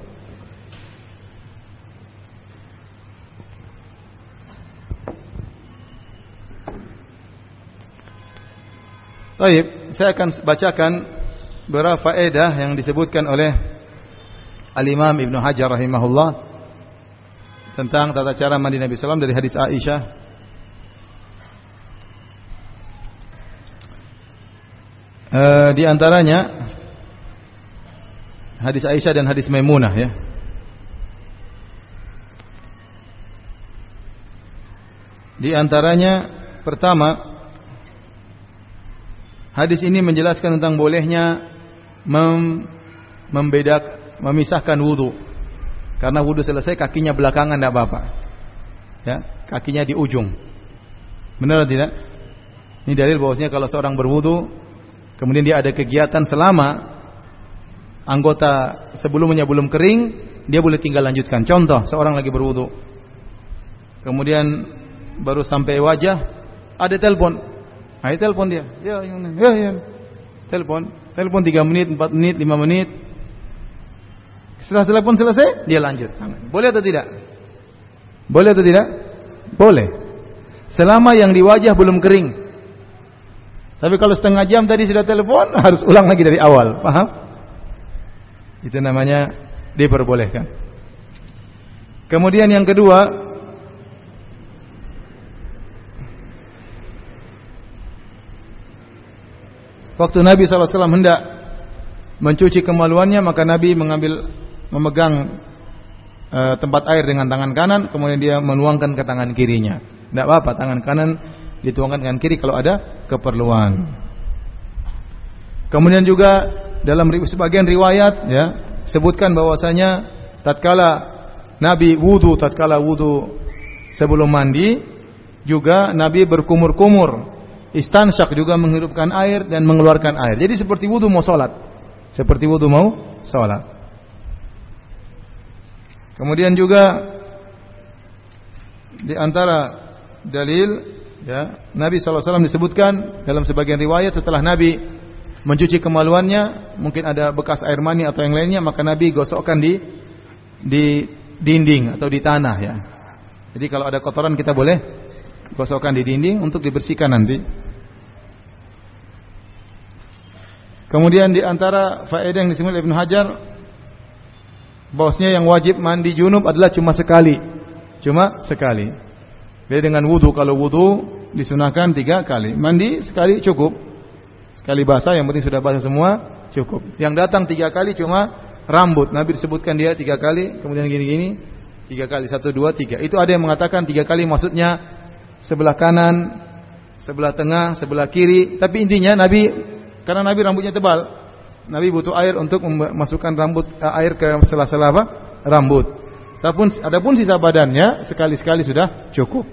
Baik, saya akan bacakan beberapa faedah yang disebutkan oleh Al-Imam Ibnu Hajar rahimahullah tentang tata cara mandi Nabi sallallahu alaihi wasallam dari hadis Aisyah. Uh, di antaranya hadis Aisyah dan hadis Maimunah ya. Di antaranya pertama, hadis ini menjelaskan tentang bolehnya mem membedak memisahkan wudu. Karena wudu selesai kakinya belakangan tidak apa-apa. Ya, kakinya di ujung. Benar atau tidak? Ini dalil bahwasanya kalau seorang berwudu kemudian dia ada kegiatan selama anggota sebelumnya belum kering, dia boleh tinggal lanjutkan. Contoh, seorang lagi berwudu. Kemudian baru sampai wajah, ada telepon. Ayo telepon dia. Ya, ya, ya. Telepon, telepon tiga menit, empat menit, lima menit. Setelah telepon selesai, dia lanjut. Boleh atau tidak? Boleh atau tidak? Boleh. Selama yang di wajah belum kering. Tapi kalau setengah jam tadi sudah telepon, harus ulang lagi dari awal. Paham? Itu namanya diperbolehkan. Kemudian yang kedua, waktu Nabi sallallahu alaihi wasallam hendak mencuci kemaluannya, maka Nabi mengambil memegang uh, tempat air dengan tangan kanan, kemudian dia menuangkan ke tangan kirinya. Tidak apa-apa, tangan kanan dituangkan dengan kiri kalau ada keperluan. Kemudian juga dalam sebagian riwayat ya sebutkan bahwasanya tatkala Nabi wudu, tatkala wudu sebelum mandi juga Nabi berkumur-kumur, istansyak juga menghirupkan air dan mengeluarkan air. Jadi seperti wudu mau salat. Seperti wudu mau salat. Kemudian juga di antara dalil ya, Nabi sallallahu alaihi wasallam disebutkan dalam sebagian riwayat setelah Nabi mencuci kemaluannya, mungkin ada bekas air mani atau yang lainnya, maka Nabi gosokkan di di dinding atau di tanah ya. Jadi kalau ada kotoran kita boleh gosokkan di dinding untuk dibersihkan nanti. Kemudian di antara faedah yang disebut Ibnu Hajar, bahwasanya yang wajib mandi junub adalah cuma sekali. Cuma sekali. Beda dengan wudu, kalau wudu disunahkan tiga kali. Mandi sekali cukup. Sekali basah, yang penting sudah basah semua, cukup. Yang datang tiga kali cuma rambut. Nabi disebutkan dia tiga kali, kemudian gini-gini, tiga kali, satu, dua, tiga. Itu ada yang mengatakan tiga kali maksudnya sebelah kanan, sebelah tengah, sebelah kiri. Tapi intinya Nabi, karena Nabi rambutnya tebal, Nabi butuh air untuk memasukkan rambut air ke sela-sela apa? Rambut. Adapun adapun sisa badannya sekali-sekali sudah cukup.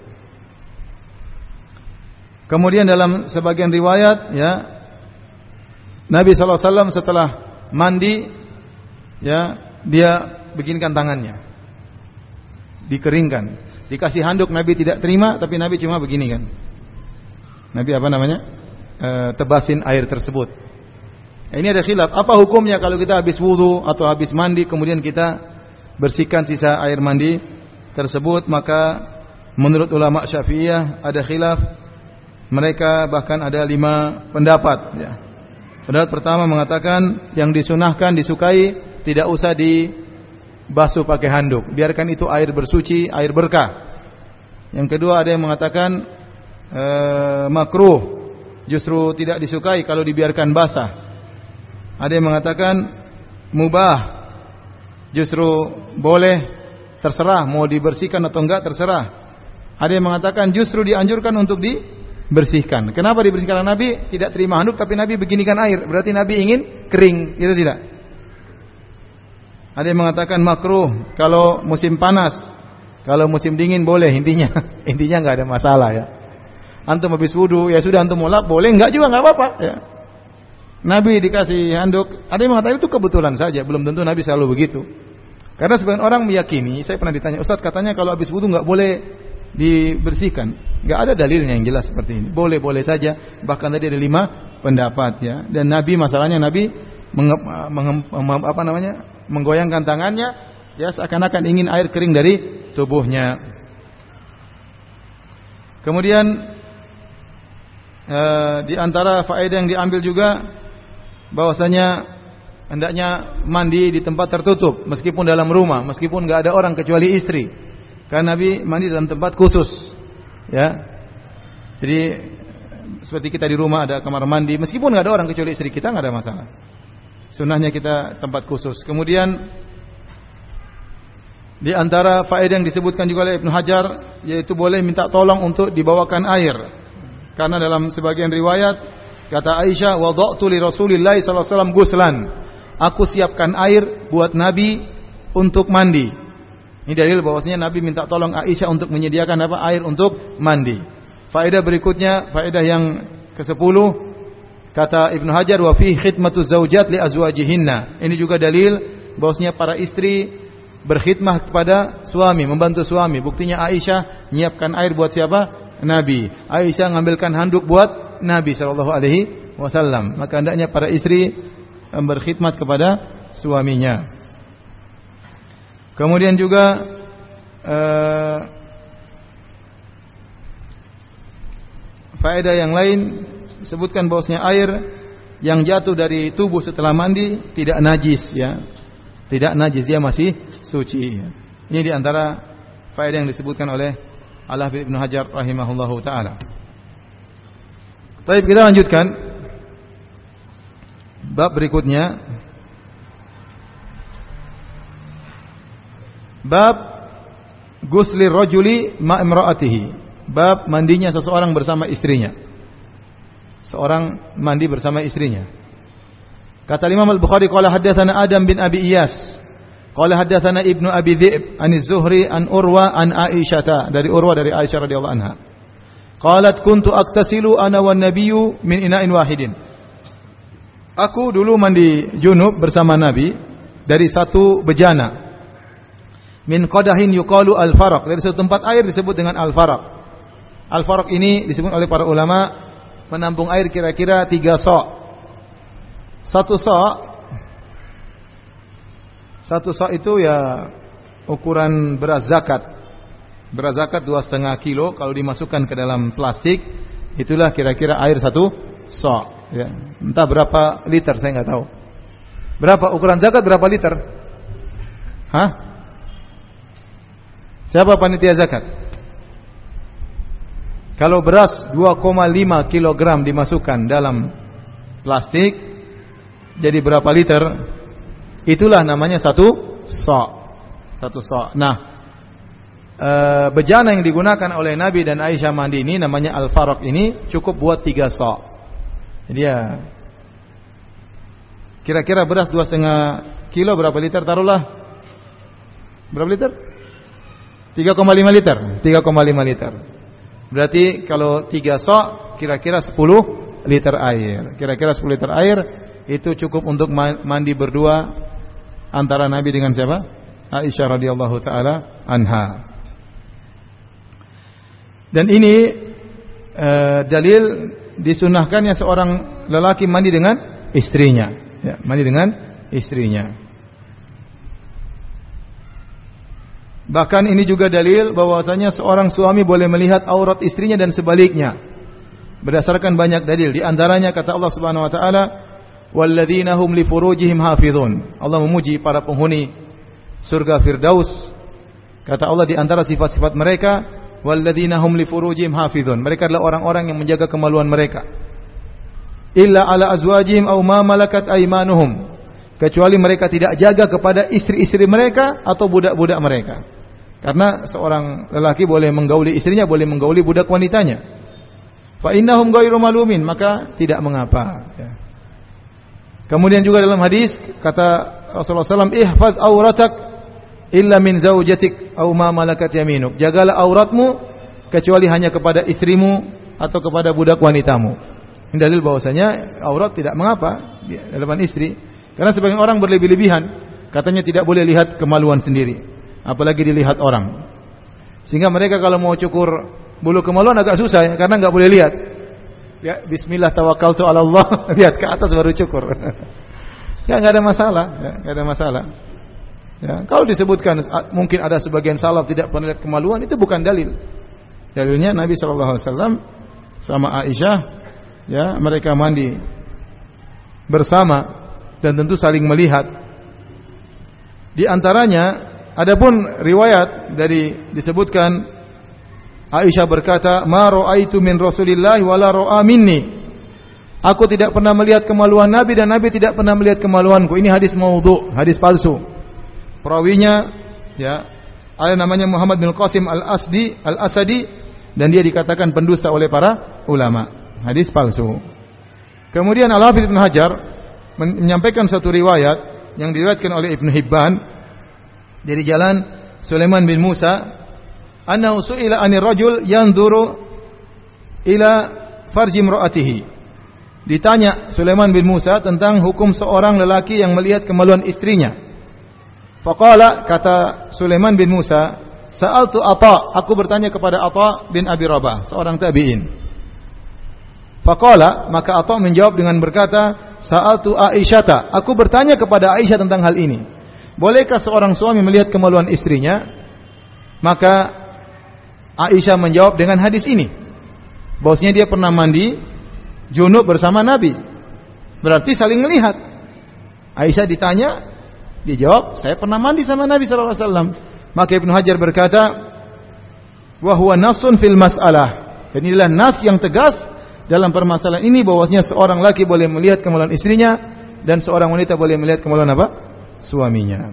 Kemudian dalam sebagian riwayat ya, Nabi sallallahu alaihi wasallam setelah mandi ya, dia beginikan tangannya. Dikeringkan. Dikasih handuk Nabi tidak terima, tapi Nabi cuma begini kan. Nabi apa namanya? E, tebasin air tersebut. Ini ada khilaf, apa hukumnya kalau kita habis wudu atau habis mandi kemudian kita bersihkan sisa air mandi tersebut? Maka menurut ulama Syafi'iyah ada khilaf. Mereka bahkan ada lima pendapat ya. Pendapat pertama mengatakan yang disunahkan, disukai, tidak usah dibasuh pakai handuk, biarkan itu air bersuci, air berkah. Yang kedua ada yang mengatakan e, makruh, justru tidak disukai kalau dibiarkan basah. Ada yang mengatakan mubah, justru boleh, terserah mau dibersihkan atau enggak, terserah. Ada yang mengatakan justru dianjurkan untuk dibersihkan. Kenapa dibersihkan? Karena Nabi tidak terima handuk, tapi Nabi beginikan air, berarti Nabi ingin kering, itu tidak. Ada yang mengatakan makruh kalau musim panas, kalau musim dingin boleh, intinya intinya enggak ada masalah ya. Antum habis wudu, ya sudah antum mau lap, boleh, enggak juga enggak apa-apa ya. Nabi dikasih handuk, ada yang mengatakan itu kebetulan saja, belum tentu Nabi selalu begitu. Karena sebagian orang meyakini, saya pernah ditanya, Ustaz katanya kalau habis wudu enggak boleh dibersihkan. Enggak ada dalilnya yang jelas seperti ini. Boleh-boleh saja, bahkan tadi ada lima pendapat ya. Dan Nabi masalahnya Nabi menge, menge, menge, apa namanya? menggoyangkan tangannya ya seakan-akan ingin air kering dari tubuhnya. Kemudian eh, di antara faedah yang diambil juga bahwasanya hendaknya mandi di tempat tertutup meskipun dalam rumah, meskipun enggak ada orang kecuali istri. Karena Nabi mandi dalam tempat khusus. Ya. Jadi seperti kita di rumah ada kamar mandi, meskipun enggak ada orang kecuali istri kita, enggak ada masalah. Sunnahnya kita tempat khusus. Kemudian di antara faedah yang disebutkan juga oleh Ibnu Hajar, yaitu boleh minta tolong untuk dibawakan air. Karena dalam sebagian riwayat kata Aisyah, wada'tu li Rasulillah sallallahu alaihi wasallam ghuslan. Aku siapkan air buat Nabi untuk mandi. Ini dalil bahwasanya Nabi minta tolong Aisyah untuk menyediakan apa? Air untuk mandi. Faedah berikutnya, faedah yang kesepuluh, kata Ibnu Hajar, wa fi khidmatu zaujat li azwajihinna. Ini juga dalil bahwasanya para istri berkhidmah kepada suami, membantu suami. Buktinya Aisyah nyiapkan air buat siapa? Nabi. Aisyah ngambilkan handuk buat Nabi sallallahu alaihi wasallam. Maka hendaknya para istri berkhidmat kepada suaminya. Kemudian juga uh, faedah yang lain disebutkan bahwasanya air yang jatuh dari tubuh setelah mandi tidak najis, ya. Tidak najis, dia masih suci. Ini di antara faedah yang disebutkan oleh Al-Hafidz Ibnu Hajar rahimahullahu taala. Baik, kita lanjutkan bab berikutnya. Bab ghuslir rajuli ma imra'atihi. Bab mandinya seseorang bersama istrinya. Seorang mandi bersama istrinya. Kata Imam Al-Bukhari, qala haddatsana Adam bin Abi Iyas, qala haddatsana Ibnu Abi Dhi'b an Az-Zuhri an Urwa an Aisyah, dari Urwa dari Aisyah radhiyallahu anha. Qalat kuntu aktasilu ana wan nabiyyu min ina'in wahidin. Aku dulu mandi junub bersama Nabi dari satu bejana. Min qadahin yuqalu al-faraq, dari satu tempat air disebut dengan al-faraq. Al-faraq ini disebut oleh para ulama menampung air kira-kira tiga sa'. Satu sa' Satu sa' itu ya ukuran beras zakat. Beras zakat dua setengah kilo, kalau dimasukkan ke dalam plastik itulah kira-kira air satu sa', ya. Entah berapa liter, saya enggak tahu. Berapa ukuran zakat, berapa liter? Hah? Siapa panitia zakat? Kalau beras dua koma lima kilogram dimasukkan dalam plastik, jadi berapa liter? Itulah namanya satu sa'. Satu sa'. Nah, e, bejana yang digunakan oleh Nabi dan Aisyah mandi ini namanya al-faraq, ini cukup buat tiga sa'. Jadi ya, kira-kira beras dua setengah kilo berapa liter? Taruhlah berapa liter? tiga koma lima liter. tiga koma lima liter. Berarti kalau tiga sa' kira-kira sepuluh liter air. Kira-kira sepuluh liter air itu cukup untuk mandi berdua antara Nabi dengan siapa? Aisyah radhiyallahu taala anha. Dan ini e, dalil disunahkannya seorang lelaki mandi dengan istrinya, ya, mandi dengan istrinya. Bahkan ini juga dalil bahwasanya seorang suami boleh melihat aurat istrinya dan sebaliknya. Berdasarkan banyak dalil, di antaranya kata Allah Subhanahu wa taala, walladzina hum li furujihim hafizun. Allah memuji para penghuni surga Firdaus. Kata Allah di antara sifat-sifat mereka, walladzina hum li furujihim hafizun. Mereka adalah orang-orang yang menjaga kemaluan mereka. Illa ala azwajihim aw ma malakat aymanuhum. Kecuali mereka tidak jaga kepada istri-istri mereka atau budak-budak mereka. Karena seorang lelaki boleh menggauli istrinya, boleh menggauli budak wanitanya. Fa innahum ghairu malumin, maka tidak mengapa, ya. Kemudian juga dalam hadis kata Rasulullah sallallahu alaihi wasallam, ihfaz auratak illa min zaujatik aw ma malakat yaminuk. Jagalah auratmu kecuali hanya kepada istrimu atau kepada budak wanitamu. Ini dalil bahwasanya aurat tidak mengapa di hadapan istri. Karena sebagian orang berlebih-lebihan, katanya tidak boleh lihat kemaluan sendiri, apalagi dilihat orang. Sehingga mereka kalau mau cukur bulu kemaluan agak susah, ya, karena enggak boleh lihat. Ya, bismillah tawakkaltu ala Allah, lihat ke atas baru cukur. Ya, enggak ada masalah, ya, enggak ada masalah. Ya, kalau disebutkan mungkin ada sebagian salaf tidak pernah lihat kemaluan, itu bukan dalil. Dalilnya Nabi sallallahu alaihi wasallam sama Aisyah, ya, mereka mandi bersama dan tentu saling melihat. Di antaranya adapun riwayat dari disebutkan Aisyah berkata, "Ma ra'aitu min Rasulillah wala ra'a minni." Aku tidak pernah melihat kemaluan Nabi dan Nabi tidak pernah melihat kemaluanku. Ini hadis maudhu, hadis palsu. Perawinya ya, ada namanya Muhammad bin Qasim Al-Asdi, Al-Asadi, dan dia dikatakan pendusta oleh para ulama. Hadis palsu. Kemudian Al-Hafidz Ibnu Hajar menyampaikan suatu riwayat yang diriwayatkan oleh Ibnu Hibban dari jalan Sulaiman bin Musa, annahu su'ila 'anir rajul yanzuru ila farji imra'atihi. Ditanya Sulaiman bin Musa tentang hukum seorang lelaki yang melihat kemaluan istrinya. Faqala, kata Sulaiman bin Musa, sa'altu Atha, aku bertanya kepada Atha bin Abi Rabah, seorang tabi'in. Faqala, maka Atha menjawab dengan berkata, sa'altu Aisyata, aku bertanya kepada Aisyah tentang hal ini. Bolehkah seorang suami melihat kemaluan istrinya? Maka Aisyah menjawab dengan hadis ini, bahwasanya dia pernah mandi junub bersama Nabi. Berarti saling melihat. Aisyah ditanya, dia jawab, saya pernah mandi sama Nabi sallallahu alaihi wasallam. Maka Ibnu Hajar berkata, wa huwa nasun fil mas'alah. Dan inilah nas yang tegas dalam permasalahan ini, bahwasanya seorang laki boleh melihat kemaluan istrinya dan seorang wanita boleh melihat kemaluan apa? Suaminya.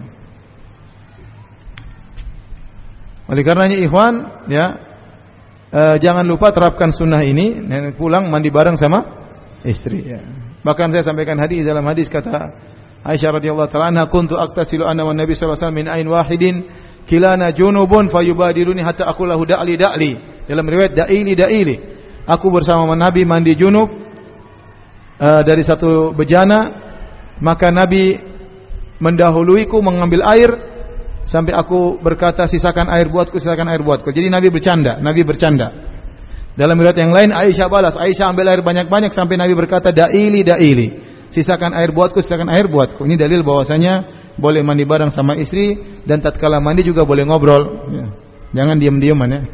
Oleh karenanya ikhwan, ya, e, jangan lupa terapkan sunnah ini. Pulang mandi bareng sama istri. Ya. Bahkan saya sampaikan hadis, dalam hadis kata Aisyah radhiyallahu taala anha, kuntu aktasilu ana wan nabi sallallahu alaihi wasallam min ain wahidin kilana junubun fayubadiruni hatta aqul lahu da'li da'li. Dalam riwayat da'ili da'ili. Aku bersama Nabi mandi junub uh, dari satu bejana, maka Nabi mendahuluiku mengambil air sampai aku berkata, sisakan air buatku, sisakan air buatku. Jadi Nabi bercanda, Nabi bercanda. Dalam riwayat yang lain Aisyah balas, Aisyah ambil air banyak-banyak sampai Nabi berkata, da'ili da'ili, sisakan air buatku, sisakan air buatku. Ini dalil bahwasanya boleh mandi bareng sama istri, dan tatkala mandi juga boleh ngobrol. Ya. Jangan diam-diaman ya.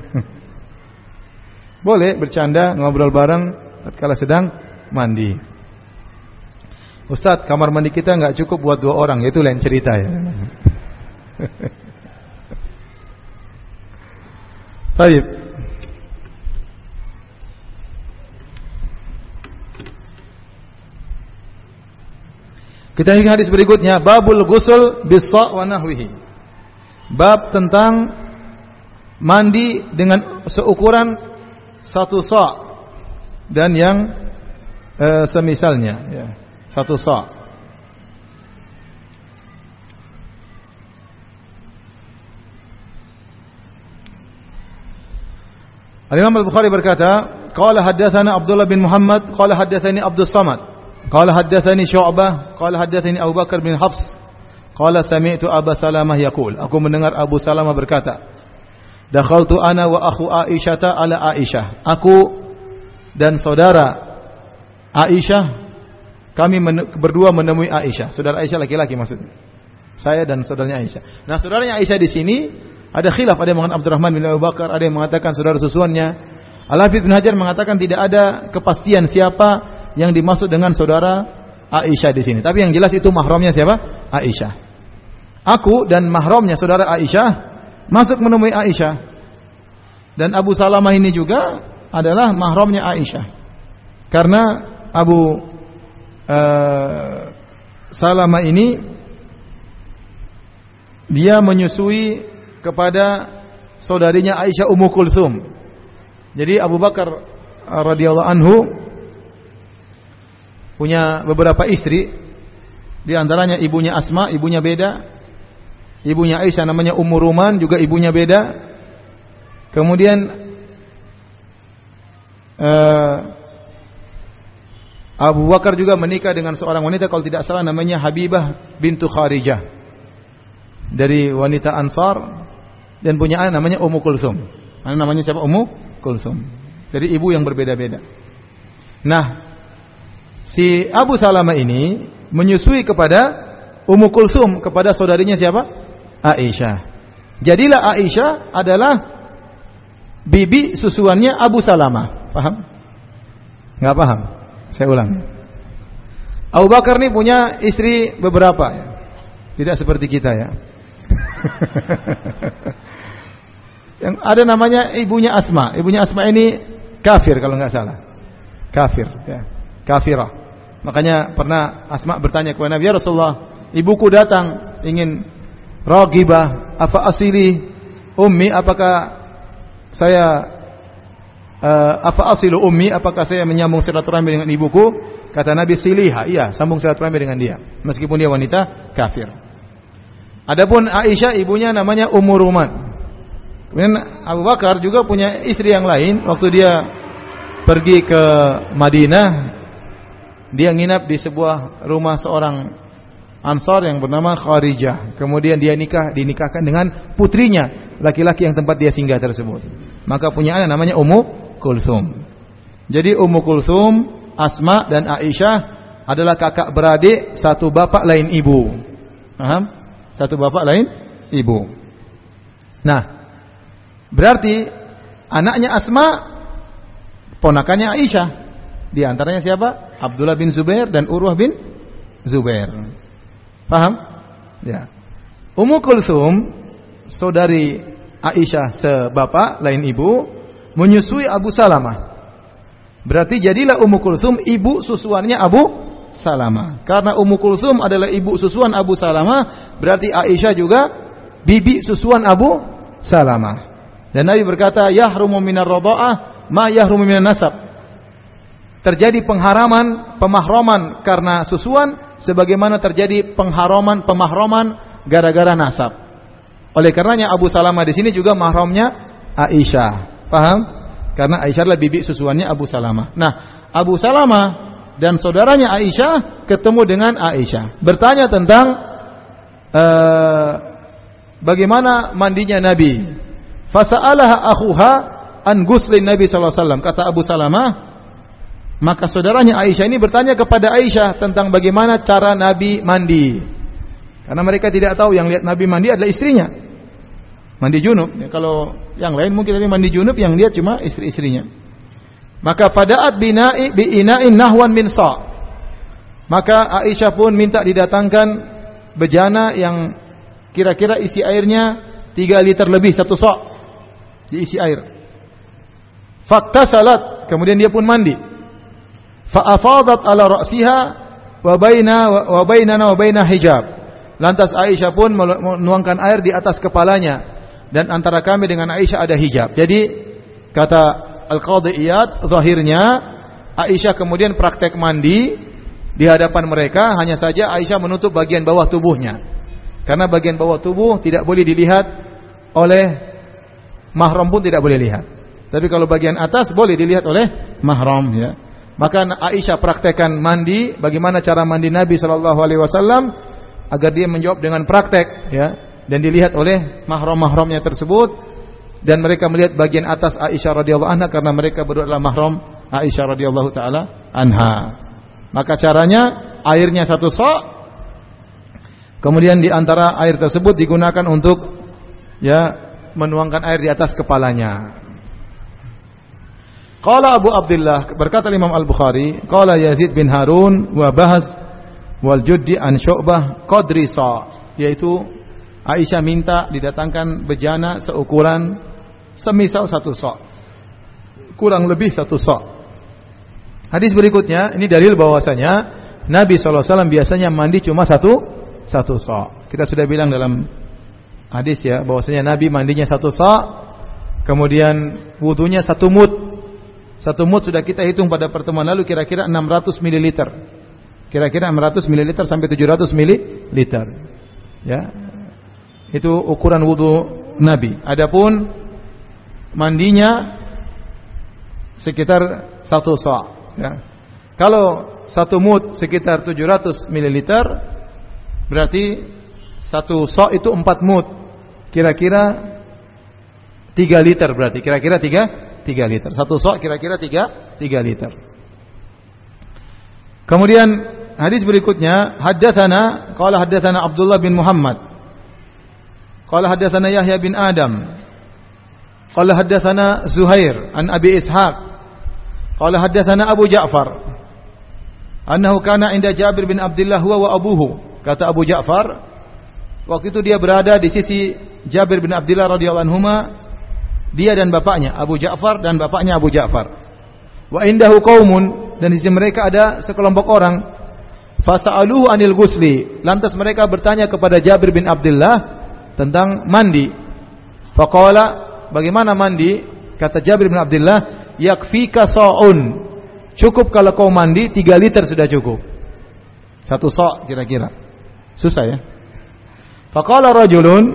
Boleh bercanda, ngobrol bareng tatkala sedang mandi. Ustaz, kamar mandi kita enggak cukup buat dua orang, itu lain cerita ya. Baik. Kita lihat hadis berikutnya, babul ghusl bis-sa' wa nahwihi. Bab tentang mandi dengan seukuran satu sa' dan yang e, semisalnya, ya. Satu sa'. Al-Imam Al-Bukhari berkata, qala haddatsana Abdullah bin Muhammad, qala haddatsani Abdus Samad, qala haddatsani Syu'bah, qala haddatsani Abu Bakar bin Hafs, qala sami'tu Aba Salamah yaqul, aku mendengar Abu Salamah berkata, dakhaltu ana wa akhu Aisyah ala Aisyah, aku dan saudara Aisyah, kami men- berdua menemui Aisyah. Saudara Aisyah laki-laki maksudnya. Saya dan saudaranya Aisyah. Nah, saudaranya Aisyah di sini ada khilaf, ada yang mengatakan Abdurrahman bin Abu Bakar, ada yang mengatakan saudara susuannya. Al-Hafidz bin Hajar mengatakan tidak ada kepastian siapa yang dimaksud dengan saudara Aisyah di sini. Tapi yang jelas itu mahramnya siapa? Aisyah. Aku dan mahramnya saudara Aisyah masuk menemui Aisyah. Dan Abu Salamah ini juga adalah mahramnya Aisyah. Karena Abu uh, Salamah ini dia menyusui kepada saudarinya Aisyah Ummu Kulthum. Jadi Abu Bakar radhiyallahu anhu punya beberapa istri, di antaranya ibunya Asma, ibunya beda. Ibunya Aisyah namanya Ummu Ruman, juga ibunya beda. Kemudian uh, Abu Bakar juga menikah dengan seorang wanita, kalau tidak salah namanya Habibah bintu Kharijah, dari wanita Ansar, dan punya anak namanya Ummu Kulthum. Anak namanya siapa? Ummu Kulthum. Jadi ibu yang berbeda-beda. Nah, si Abu Salamah ini menyusui kepada Ummu Kulthum, kepada saudarinya siapa? Aisyah. Jadilah Aisyah adalah bibi susuannya Abu Salamah. Paham? Enggak paham? Saya ulang. Abu Bakar ini punya istri beberapa ya. Tidak seperti kita ya. Yang ada namanya ibunya Asma. Ibunya Asma ini kafir kalau enggak salah. Kafir, ya. Kafirah. Makanya pernah Asma bertanya kepada Nabi, "Ya Rasulullah, ibuku datang ingin raghibah, apa asili ummi? Apakah saya uh, apa asilu ummi? Apakah saya menyambung silaturahmi dengan ibuku?" Kata Nabi, "Siliha." Iya, sambung silaturahmi dengan dia, meskipun dia wanita kafir. Adapun Aisyah, ibunya namanya Ummu Ruman. Kemudian Abu Bakar juga punya istri yang lain. Waktu dia pergi ke Madinah, dia nginap di sebuah rumah seorang Ansar yang bernama Kharijah. Kemudian dia nikah, dinikahkan dengan putrinya, laki-laki yang tempat dia singgah tersebut. Maka punya anak namanya Ummu Kulsum. Jadi Ummu Kulsum, Asma dan Aisyah adalah kakak beradik, satu bapak lain ibu. Paham? Satu bapak lain ibu. Nah, berarti anaknya Asma ponakannya Aisyah. Di antaranya siapa? Abdullah bin Zubair dan Urwah bin Zubair. Paham? Ya. Ummu Kulsum, saudari Aisyah sebapak lain ibu, menyusui Abu Salamah. Berarti jadilah Ummu Kulsum ibu susuannya Abu Salamah. Karena Ummu Kulsum adalah ibu susuan Abu Salamah, berarti Aisyah juga bibi susuan Abu Salamah. Dan Nabi berkata, "Yahrumu minar radha'ah ma yahrumu minan nasab." Terjadi pengharaman, pemahraman karena susuan sebagaimana terjadi pengharaman, pemahraman gara-gara nasab. Oleh karenanya Abu Salamah di sini juga mahramnya Aisyah. Paham? Karena Aisyah adalah bibi susuannya Abu Salamah. Nah, Abu Salamah dan saudaranya Aisyah ketemu dengan Aisyah, bertanya tentang uh, bagaimana mandinya Nabi. Fasa'alaha akhuha an guslin Nabi sallallahu alaihi wasallam. Kata Abu Salamah, maka saudaranya Aisyah ini bertanya kepada Aisyah tentang bagaimana cara Nabi mandi. Karena mereka tidak tahu, yang lihat Nabi mandi adalah istrinya. Mandi junub. Ya, kalau yang lain mungkin tapi mandi junub yang lihat cuma istri-istrinya. Maka fada'at bina'i bi'ina'in nahwan min sa'. Maka Aisyah pun minta didatangkan bejana yang kira-kira isi airnya tiga liter lebih, satu sa'. Diisi air. Faktasalat, kemudian dia pun mandi. Fa'afadat ala ra'siha wa baina wa bainana wa baina hijab. Lantas Aisyah pun menuangkan air di atas kepalanya dan antara kami dengan Aisyah ada hijab. Jadi kata Al-Qadhi Iyad, zahirnya Aisyah kemudian praktek mandi di hadapan mereka, hanya saja Aisyah menutup bagian bawah tubuhnya. Karena bagian bawah tubuh tidak boleh dilihat oleh mahram, pun tidak boleh lihat. Tapi kalau bagian atas boleh dilihat oleh mahram, ya. Maka Aisyah praktekkan mandi, bagaimana cara mandi Nabi sallallahu alaihi wasallam agar dia menjawab dengan praktek, ya, dan dilihat oleh mahram-mahramnya tersebut, dan mereka melihat bagian atas Aisyah radhiyallahu anha karena mereka berdua adalah mahram Aisyah radhiyallahu taala anha. Maka caranya airnya satu sa', kemudian di antara air tersebut digunakan untuk, ya, menuangkan air di atas kepalanya. Qala Abu Abdullah, berkata Imam Al-Bukhari, qala Yazid bin Harun wa Bahz wal Juddi an Syu'bah qadri sa', yaitu Aisyah minta didatangkan bejana seukuran semisal satu sa', kurang lebih satu sa'. Hadis berikutnya ini dalil bahwasanya Nabi sallallahu alaihi wasallam biasanya mandi cuma satu satu sa'. Kita sudah bilang dalam hadis, ya, bahwasanya Nabi mandinya satu sa', kemudian wudunya satu mud. Satu mud sudah kita hitung pada pertemuan lalu, kira-kira enam ratus mililiter. Kira-kira enam ratus mililiter sampai tujuh ratus mililiter. Ya. Itu ukuran wudu Nabi. Adapun mandinya sekitar satu sa', ya. Kalau satu mud sekitar tujuh ratus mililiter, berarti satu sa' itu empat mud. Kira-kira tiga liter, berarti kira-kira tiga tiga liter. Satu sa' kira-kira tiga tiga liter. Kemudian hadis berikutnya, haddatsana qala haddatsana Abdullah bin Muhammad qala haddatsana Yahya bin Adam qala haddatsana Zuhair an Abi Ishaq qala haddatsana Abu Ja'far annahu kana inda Jabir bin Abdullah huwa wa abuhu. Kata Abu Ja'far, Waktu itu dia berada di sisi Jabir bin Abdullah radhiyallahu anhuma, dia dan bapaknya Abu Ja'far dan bapaknya Abu Ja'far. Wa indahu qaumun, dan di sisi mereka ada sekelompok orang. Fasa'aluhu anil ghusli, lantas mereka bertanya kepada Jabir bin Abdullah tentang mandi. Faqala, bagaimana mandi? Kata Jabir bin Abdullah, yakfika sa'un, cukup kalau kau mandi tiga liter sudah cukup. Satu sa' kira-kira. Susah ya. Faqala rajulun,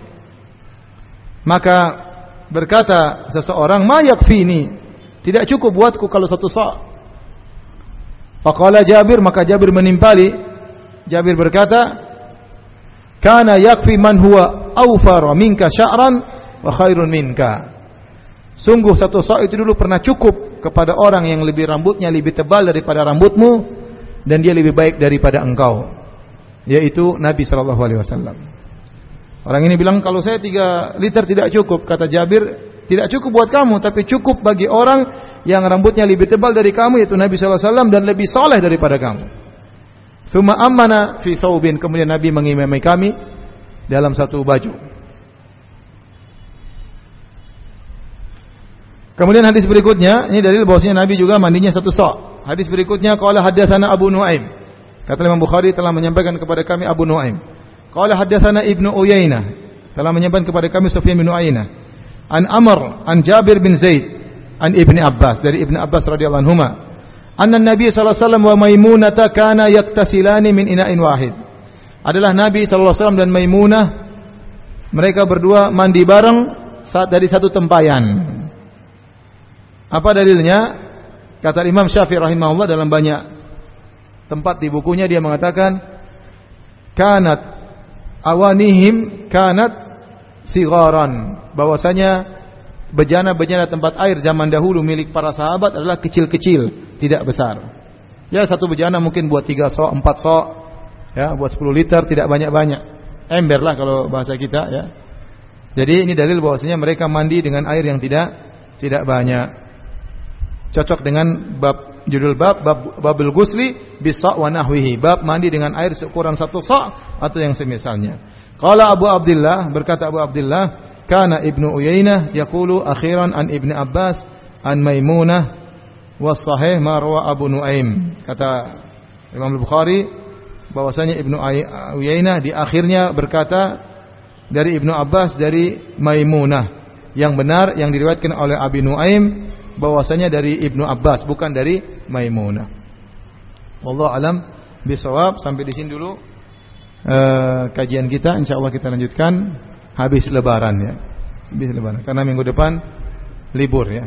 maka berkata seseorang, ma yakfini, tidak cukup buatku kalau satu sa'. Faqala Jabir, maka Jabir menimpali. Jabir berkata, kana yakfi man huwa awfar minka sya'ran wa khairun minka. Sungguh satu sa' itu dulu pernah cukup kepada orang yang lebih rambutnya lebih tebal daripada rambutmu, dan dia lebih baik daripada engkau, yaitu Nabi sallallahu alaihi wasallam. Orang ini bilang, kalau saya tiga liter tidak cukup. Kata Jabir, tidak cukup buat kamu, tapi cukup bagi orang yang rambutnya lebih tebal dari kamu, yaitu Nabi sallallahu alaihi wasallam, dan lebih saleh daripada kamu. Tsumma ammana fi thawbin, kemudian Nabi mengimami kami dalam satu baju. Kemudian hadis berikutnya, ini dalil bahwasanya Nabi juga mandinya satu sa'. Hadis berikutnya, qala haddatsana Abu Nuaim. Kata Imam Bukhari telah menyampaikan kepada kami Abu Nuaim. Qala haddatsana Ibnu Uyainah, telah menyampaikan kepada kami Sufyan bin Uyainah. An Amr, an Jabir bin Zaid, an Ibni Abbas, dari Ibni Abbas radhiyallahu anhuma, anna Nabi sallallahu alaihi wasallam wa Maimunah kana yaktasilani min ina'in wahid. Adalah Nabi sallallahu alaihi wasallam dan Maimunah, mereka berdua mandi bareng saat dari satu tempayan. Apa dalilnya? Kata Imam Syafi'i rahimahullah dalam banyak tempat di bukunya, dia mengatakan, kanat awanihim kanat sigharan, bahwasanya bejana-bejana tempat air zaman dahulu milik para sahabat adalah kecil-kecil, tidak besar. Ya, satu bejana mungkin buat tiga sok, empat sok, ya, buat sepuluh liter, tidak banyak-banyak. Ember lah kalau bahasa kita, ya. Jadi ini dalil bahwasanya mereka mandi dengan air yang tidak tidak banyak. Cocok dengan bab judul bab bab babul ghusli bis-sa' wa nahwihi, bab mandi dengan air seukuran satu sa' atau yang semisalnya. Qala Abu Abdullah, berkata Abu Abdullah, kana Ibnu Uyainah yaqulu akhiran an Ibni Abbas an Maimunah was sahih ma rawa Abu Nuaim. Kata Imam Al-Bukhari bahwasanya Ibnu Uyainah di akhirnya berkata dari Ibnu Abbas dari Maimunah. Yang benar yang diriwayatkan oleh Abi Nuaim bahwasanya dari Ibnu Abbas, bukan dari Maimunah. Wallahu alam bisawab. Sampai di sini dulu uh, kajian kita. Insyaallah kita lanjutkan habis lebaran, ya. Habis lebaran, karena minggu depan libur, ya.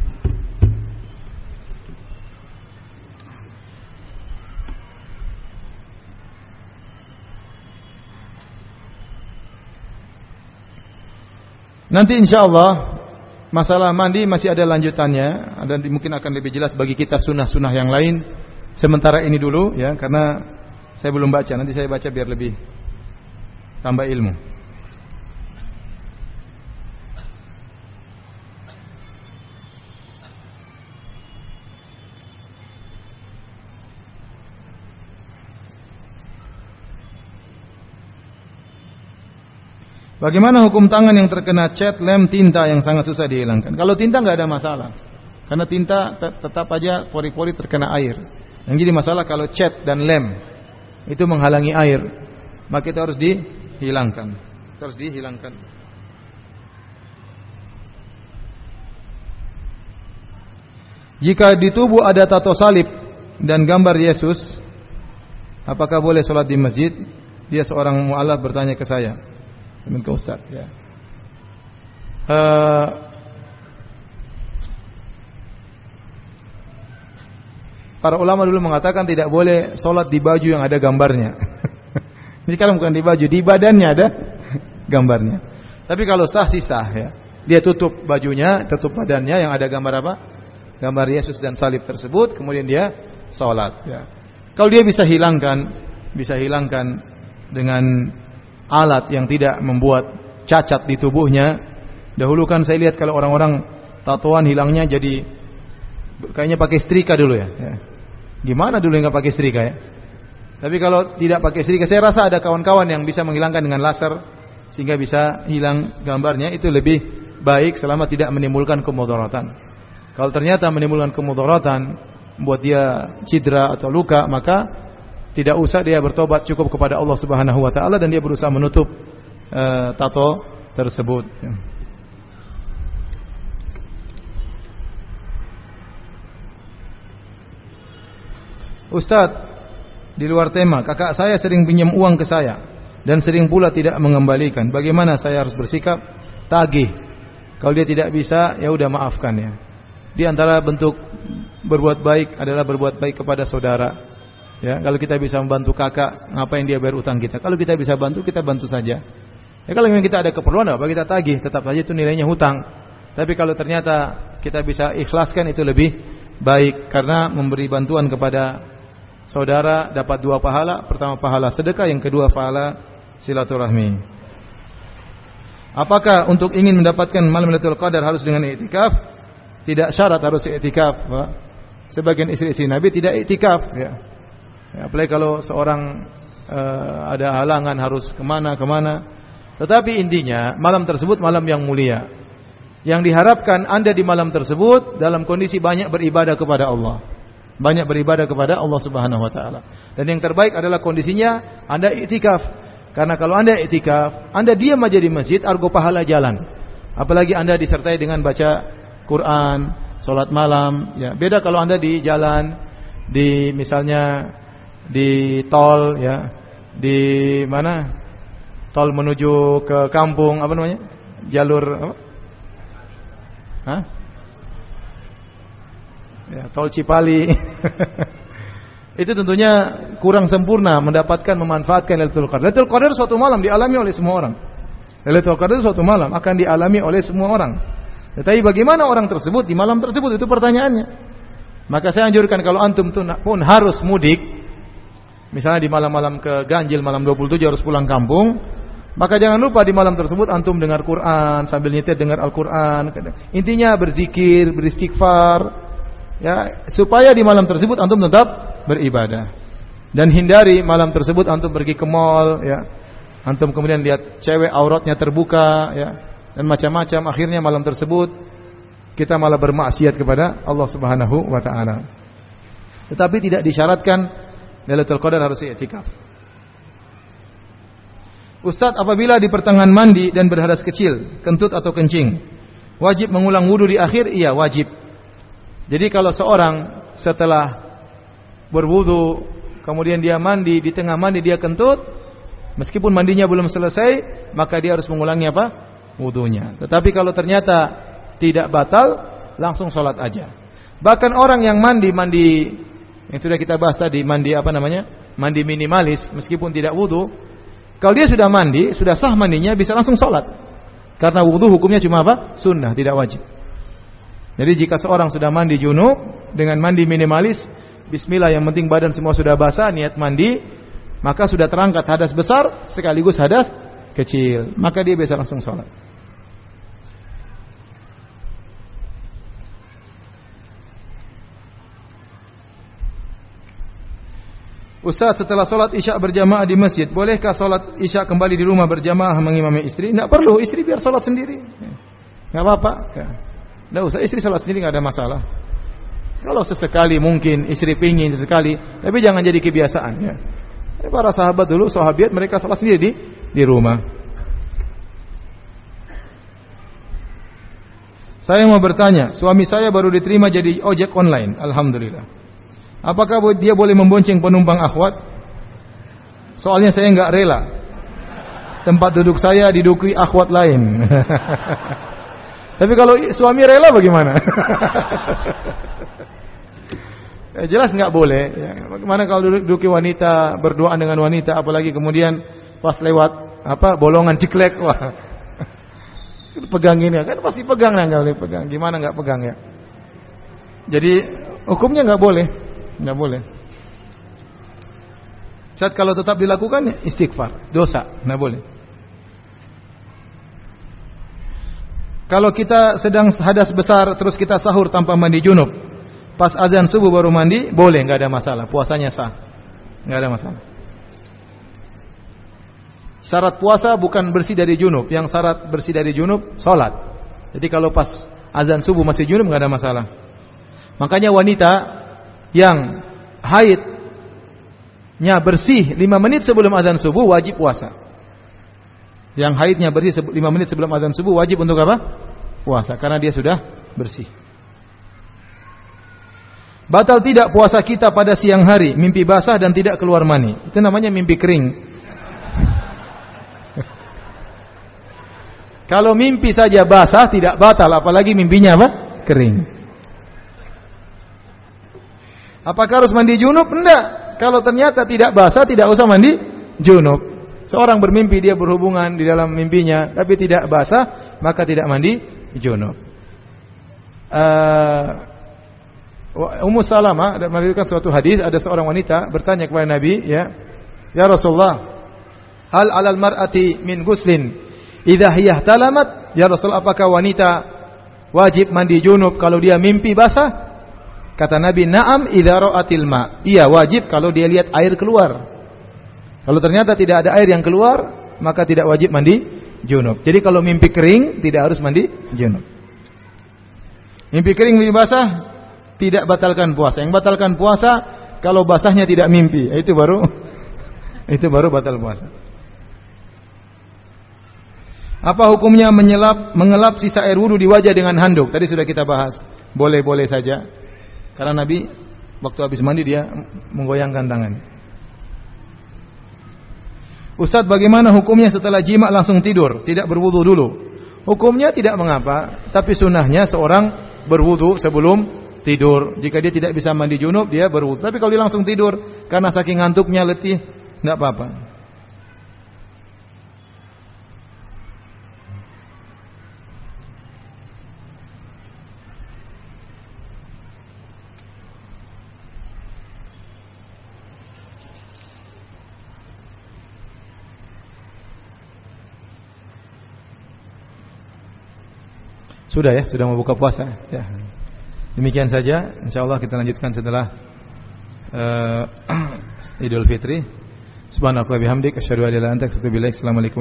Nanti insyaallah masalah mandi masih ada lanjutannya, dan mungkin akan lebih jelas bagi kita sunnah-sunnah yang lain. Sementara ini dulu, ya, karena saya belum baca. Nanti saya baca biar lebih tambah ilmu. Bagaimana hukum tangan yang terkena cat, lem, tinta yang sangat susah dihilangkan? Kalau tinta nggak ada masalah, karena tinta tetap aja pori-pori terkena air. Yang jadi masalah kalau cat dan lem itu menghalangi air, maka itu harus dihilangkan. Itu harus dihilangkan. Jika di tubuh ada tato salib dan gambar Yesus, apakah boleh sholat di masjid? Dia seorang mu'alaf bertanya ke saya. Amin ke Ustaz, ya. Uh, para ulama dulu mengatakan tidak boleh sholat di baju yang ada gambarnya. Ini sekarang bukan di baju, di badannya ada gambarnya. Tapi kalau sah sih sah, ya. Dia tutup bajunya, tutup badannya yang ada gambar apa? Gambar Yesus dan salib tersebut, kemudian dia sholat, ya. Kalau dia bisa hilangkan, bisa hilangkan dengan alat yang tidak membuat cacat di tubuhnya. Dahulu kan saya lihat kalau orang-orang tatoan hilangnya jadi kayaknya pakai setrika dulu, ya. Ya. Gimana dulu yang nggak pakai setrika, ya? Tapi kalau tidak pakai setrika, saya rasa ada kawan-kawan yang bisa menghilangkan dengan laser sehingga bisa hilang gambarnya, itu lebih baik selama tidak menimbulkan kemudaratan. Kalau ternyata menimbulkan kemudaratan, membuat dia cedera atau luka, maka tidak usah dia bertobat, cukup kepada Allah Subhanahu wa taala dan dia berusaha menutup uh, tato tersebut. Ustaz, di luar tema, kakak saya sering pinjam uang ke saya dan sering pula tidak mengembalikan. Bagaimana saya harus bersikap? Tagih. Kalau dia tidak bisa, ya udah maafkan ya. Di antara bentuk berbuat baik adalah berbuat baik kepada saudara. Ya, kalau kita bisa membantu kakak, ngapain dia bayar utang kita? Kalau kita bisa bantu, kita bantu saja. Ya, kalau memang kita ada keperluan, apa kita tagih, tetap saja itu nilainya hutang. Tapi kalau ternyata kita bisa ikhlaskan, itu lebih baik karena memberi bantuan kepada saudara dapat dua pahala. Pertama pahala sedekah, yang kedua pahala silaturahmi. Apakah untuk ingin mendapatkan malam Lailatul Qadar harus dengan i'tikaf? Tidak syarat harus i'tikaf, Pak. Sebagian istri-istri Nabi tidak i'tikaf ya. Ya, apalagi kalau seorang uh, ada halangan harus kemana-kemana. Tetapi intinya malam tersebut malam yang mulia. Yang diharapkan Anda di malam tersebut dalam kondisi banyak beribadah kepada Allah. Banyak beribadah kepada Allah Subhanahu wa taala. Dan yang terbaik adalah kondisinya Anda i'tikaf. Karena kalau Anda i'tikaf, Anda diam aja di masjid, argo pahala jalan. Apalagi Anda disertai dengan baca Quran, salat malam, ya. Beda kalau Anda di jalan, di misalnya di tol ya, di mana? Tol menuju ke kampung, apa namanya? Jalur apa? Hah? Ya, tol Cipali. Itu tentunya kurang sempurna mendapatkan memanfaatkan Lailatul Qadar. Lailatul Qadar suatu malam dialami oleh semua orang. Lailatul Qadar suatu malam akan dialami oleh semua orang. Tetapi bagaimana orang tersebut di malam tersebut, itu pertanyaannya. Maka saya anjurkan kalau antum pun harus mudik, misalnya di malam-malam ke ganjil, malam dua puluh tujuh harus pulang kampung, maka jangan lupa di malam tersebut antum dengar Quran, sambil nyetir dengar Al-Quran. Intinya berzikir, beristighfar, ya, supaya di malam tersebut antum tetap beribadah. Dan hindari malam tersebut antum pergi ke mall, ya, antum kemudian lihat cewek auratnya terbuka, ya, dan macam-macam. Akhirnya malam tersebut kita malah bermaksiat kepada Allah Subhanahu wa taala. Tetapi tidak disyaratkan Lailatul Qadar harus i'tikaf. Ustaz, apabila di pertengahan mandi dan berhadas kecil, kentut atau kencing, wajib mengulang wudu di akhir? Iya, wajib. Jadi kalau seorang setelah berwudu, kemudian dia mandi, di tengah mandi dia kentut, meskipun mandinya belum selesai, maka dia harus mengulangi apa? Wudunya. Tetapi kalau ternyata tidak batal, langsung sholat aja. Bahkan orang yang mandi, mandi yang sudah kita bahas tadi, mandi apa namanya? Mandi minimalis, meskipun tidak wudu, kalau dia sudah mandi, sudah sah mandinya, bisa langsung sholat. Karena wudu hukumnya cuma apa? Sunnah, tidak wajib. Jadi jika seorang sudah mandi junub dengan mandi minimalis, bismillah, yang penting badan semua sudah basah, niat mandi, maka sudah terangkat hadas besar sekaligus hadas kecil, maka dia bisa langsung sholat. Ustaz, setelah sholat isya berjamaah di masjid, bolehkah sholat isya kembali di rumah berjamaah mengimami istri? Tidak perlu, istri biar sholat sendiri, nggak apa-apa. Tidak usah, istri sholat sendiri nggak ada masalah. Kalau sesekali mungkin istri pingin sesekali, tapi jangan jadi kebiasaan. Ya. Para sahabat dulu, sahabiat, mereka sholat sendiri di di rumah. Saya mau bertanya, suami saya baru diterima jadi ojek online, alhamdulillah. Apakah dia boleh membonceng penumpang akhwat? Soalnya saya enggak rela tempat duduk saya diduduki akhwat lain. Tapi kalau suami rela bagaimana? Ya, jelas enggak boleh. Ya, bagaimana kalau duduki wanita, berduaan dengan wanita, apalagi kemudian pas lewat apa bolongan ciklek, wah. Pegang ini kan pasti pegang, enggak boleh pegang. Gimana enggak pegang ya? Jadi hukumnya enggak boleh. Enggak boleh. Saat kalau tetap dilakukan istighfar, dosa, enggak boleh. Kalau kita sedang hadas besar terus kita sahur tanpa mandi junub, pas azan subuh baru mandi, boleh, enggak ada masalah, puasanya sah. Enggak ada masalah. Syarat puasa bukan bersih dari junub, yang syarat bersih dari junub salat. Jadi kalau pas azan subuh masih junub enggak ada masalah. Makanya wanita yang haidnya bersih lima menit sebelum azan subuh wajib puasa. Yang haidnya bersih lima menit sebelum azan subuh wajib untuk apa? Puasa, karena dia sudah bersih. Batal tidak puasa kita pada siang hari, mimpi basah dan tidak keluar mani. Itu namanya mimpi kering. Kalau mimpi saja basah tidak batal, apalagi mimpinya apa? Kering. Apakah harus mandi junub? Enggak. Kalau ternyata tidak basah, tidak usah mandi junub. Seorang bermimpi dia berhubungan di dalam mimpinya, tapi tidak basah, maka tidak mandi junub. Uh, Ummu Salamah meriwayatkan suatu hadis, ada seorang wanita bertanya kepada Nabi, ya, ya Rasulullah, hal 'alal mar'ati min guslin idza hiya ihtalamat? Ya Rasul, apakah wanita wajib mandi junub kalau dia mimpi basah? Kata Nabi, na'am idza ra'atil ma. Iya, wajib kalau dia lihat air keluar. Kalau ternyata tidak ada air yang keluar, maka tidak wajib mandi junub. Jadi kalau mimpi kering tidak harus mandi junub. Mimpi kering, mimpi basah tidak batalkan puasa. Yang batalkan puasa kalau basahnya tidak mimpi, itu baru itu baru batal puasa. Apa hukumnya menyelap mengelap sisa air wudu di wajah dengan handuk? Tadi sudah kita bahas. Boleh-boleh saja. Karena Nabi waktu habis mandi dia menggoyangkan tangan. Ustaz, bagaimana hukumnya setelah jima langsung tidur, tidak berwudu dulu? Hukumnya tidak mengapa, tapi sunnahnya seorang berwudu sebelum tidur. Jika dia tidak bisa mandi junub, dia berwudu. Tapi kalau dia langsung tidur karena saking ngantuknya, letih, enggak apa-apa. Sudah ya, sudah mau buka puasa ya. Demikian saja, insyaallah kita lanjutkan setelah uh, Idul Fitri. Subhanallah wa bihamdik, asyhadu an la ilaha illa anta, astaghfiruka wa atubu ilaik. Assalamualaikum.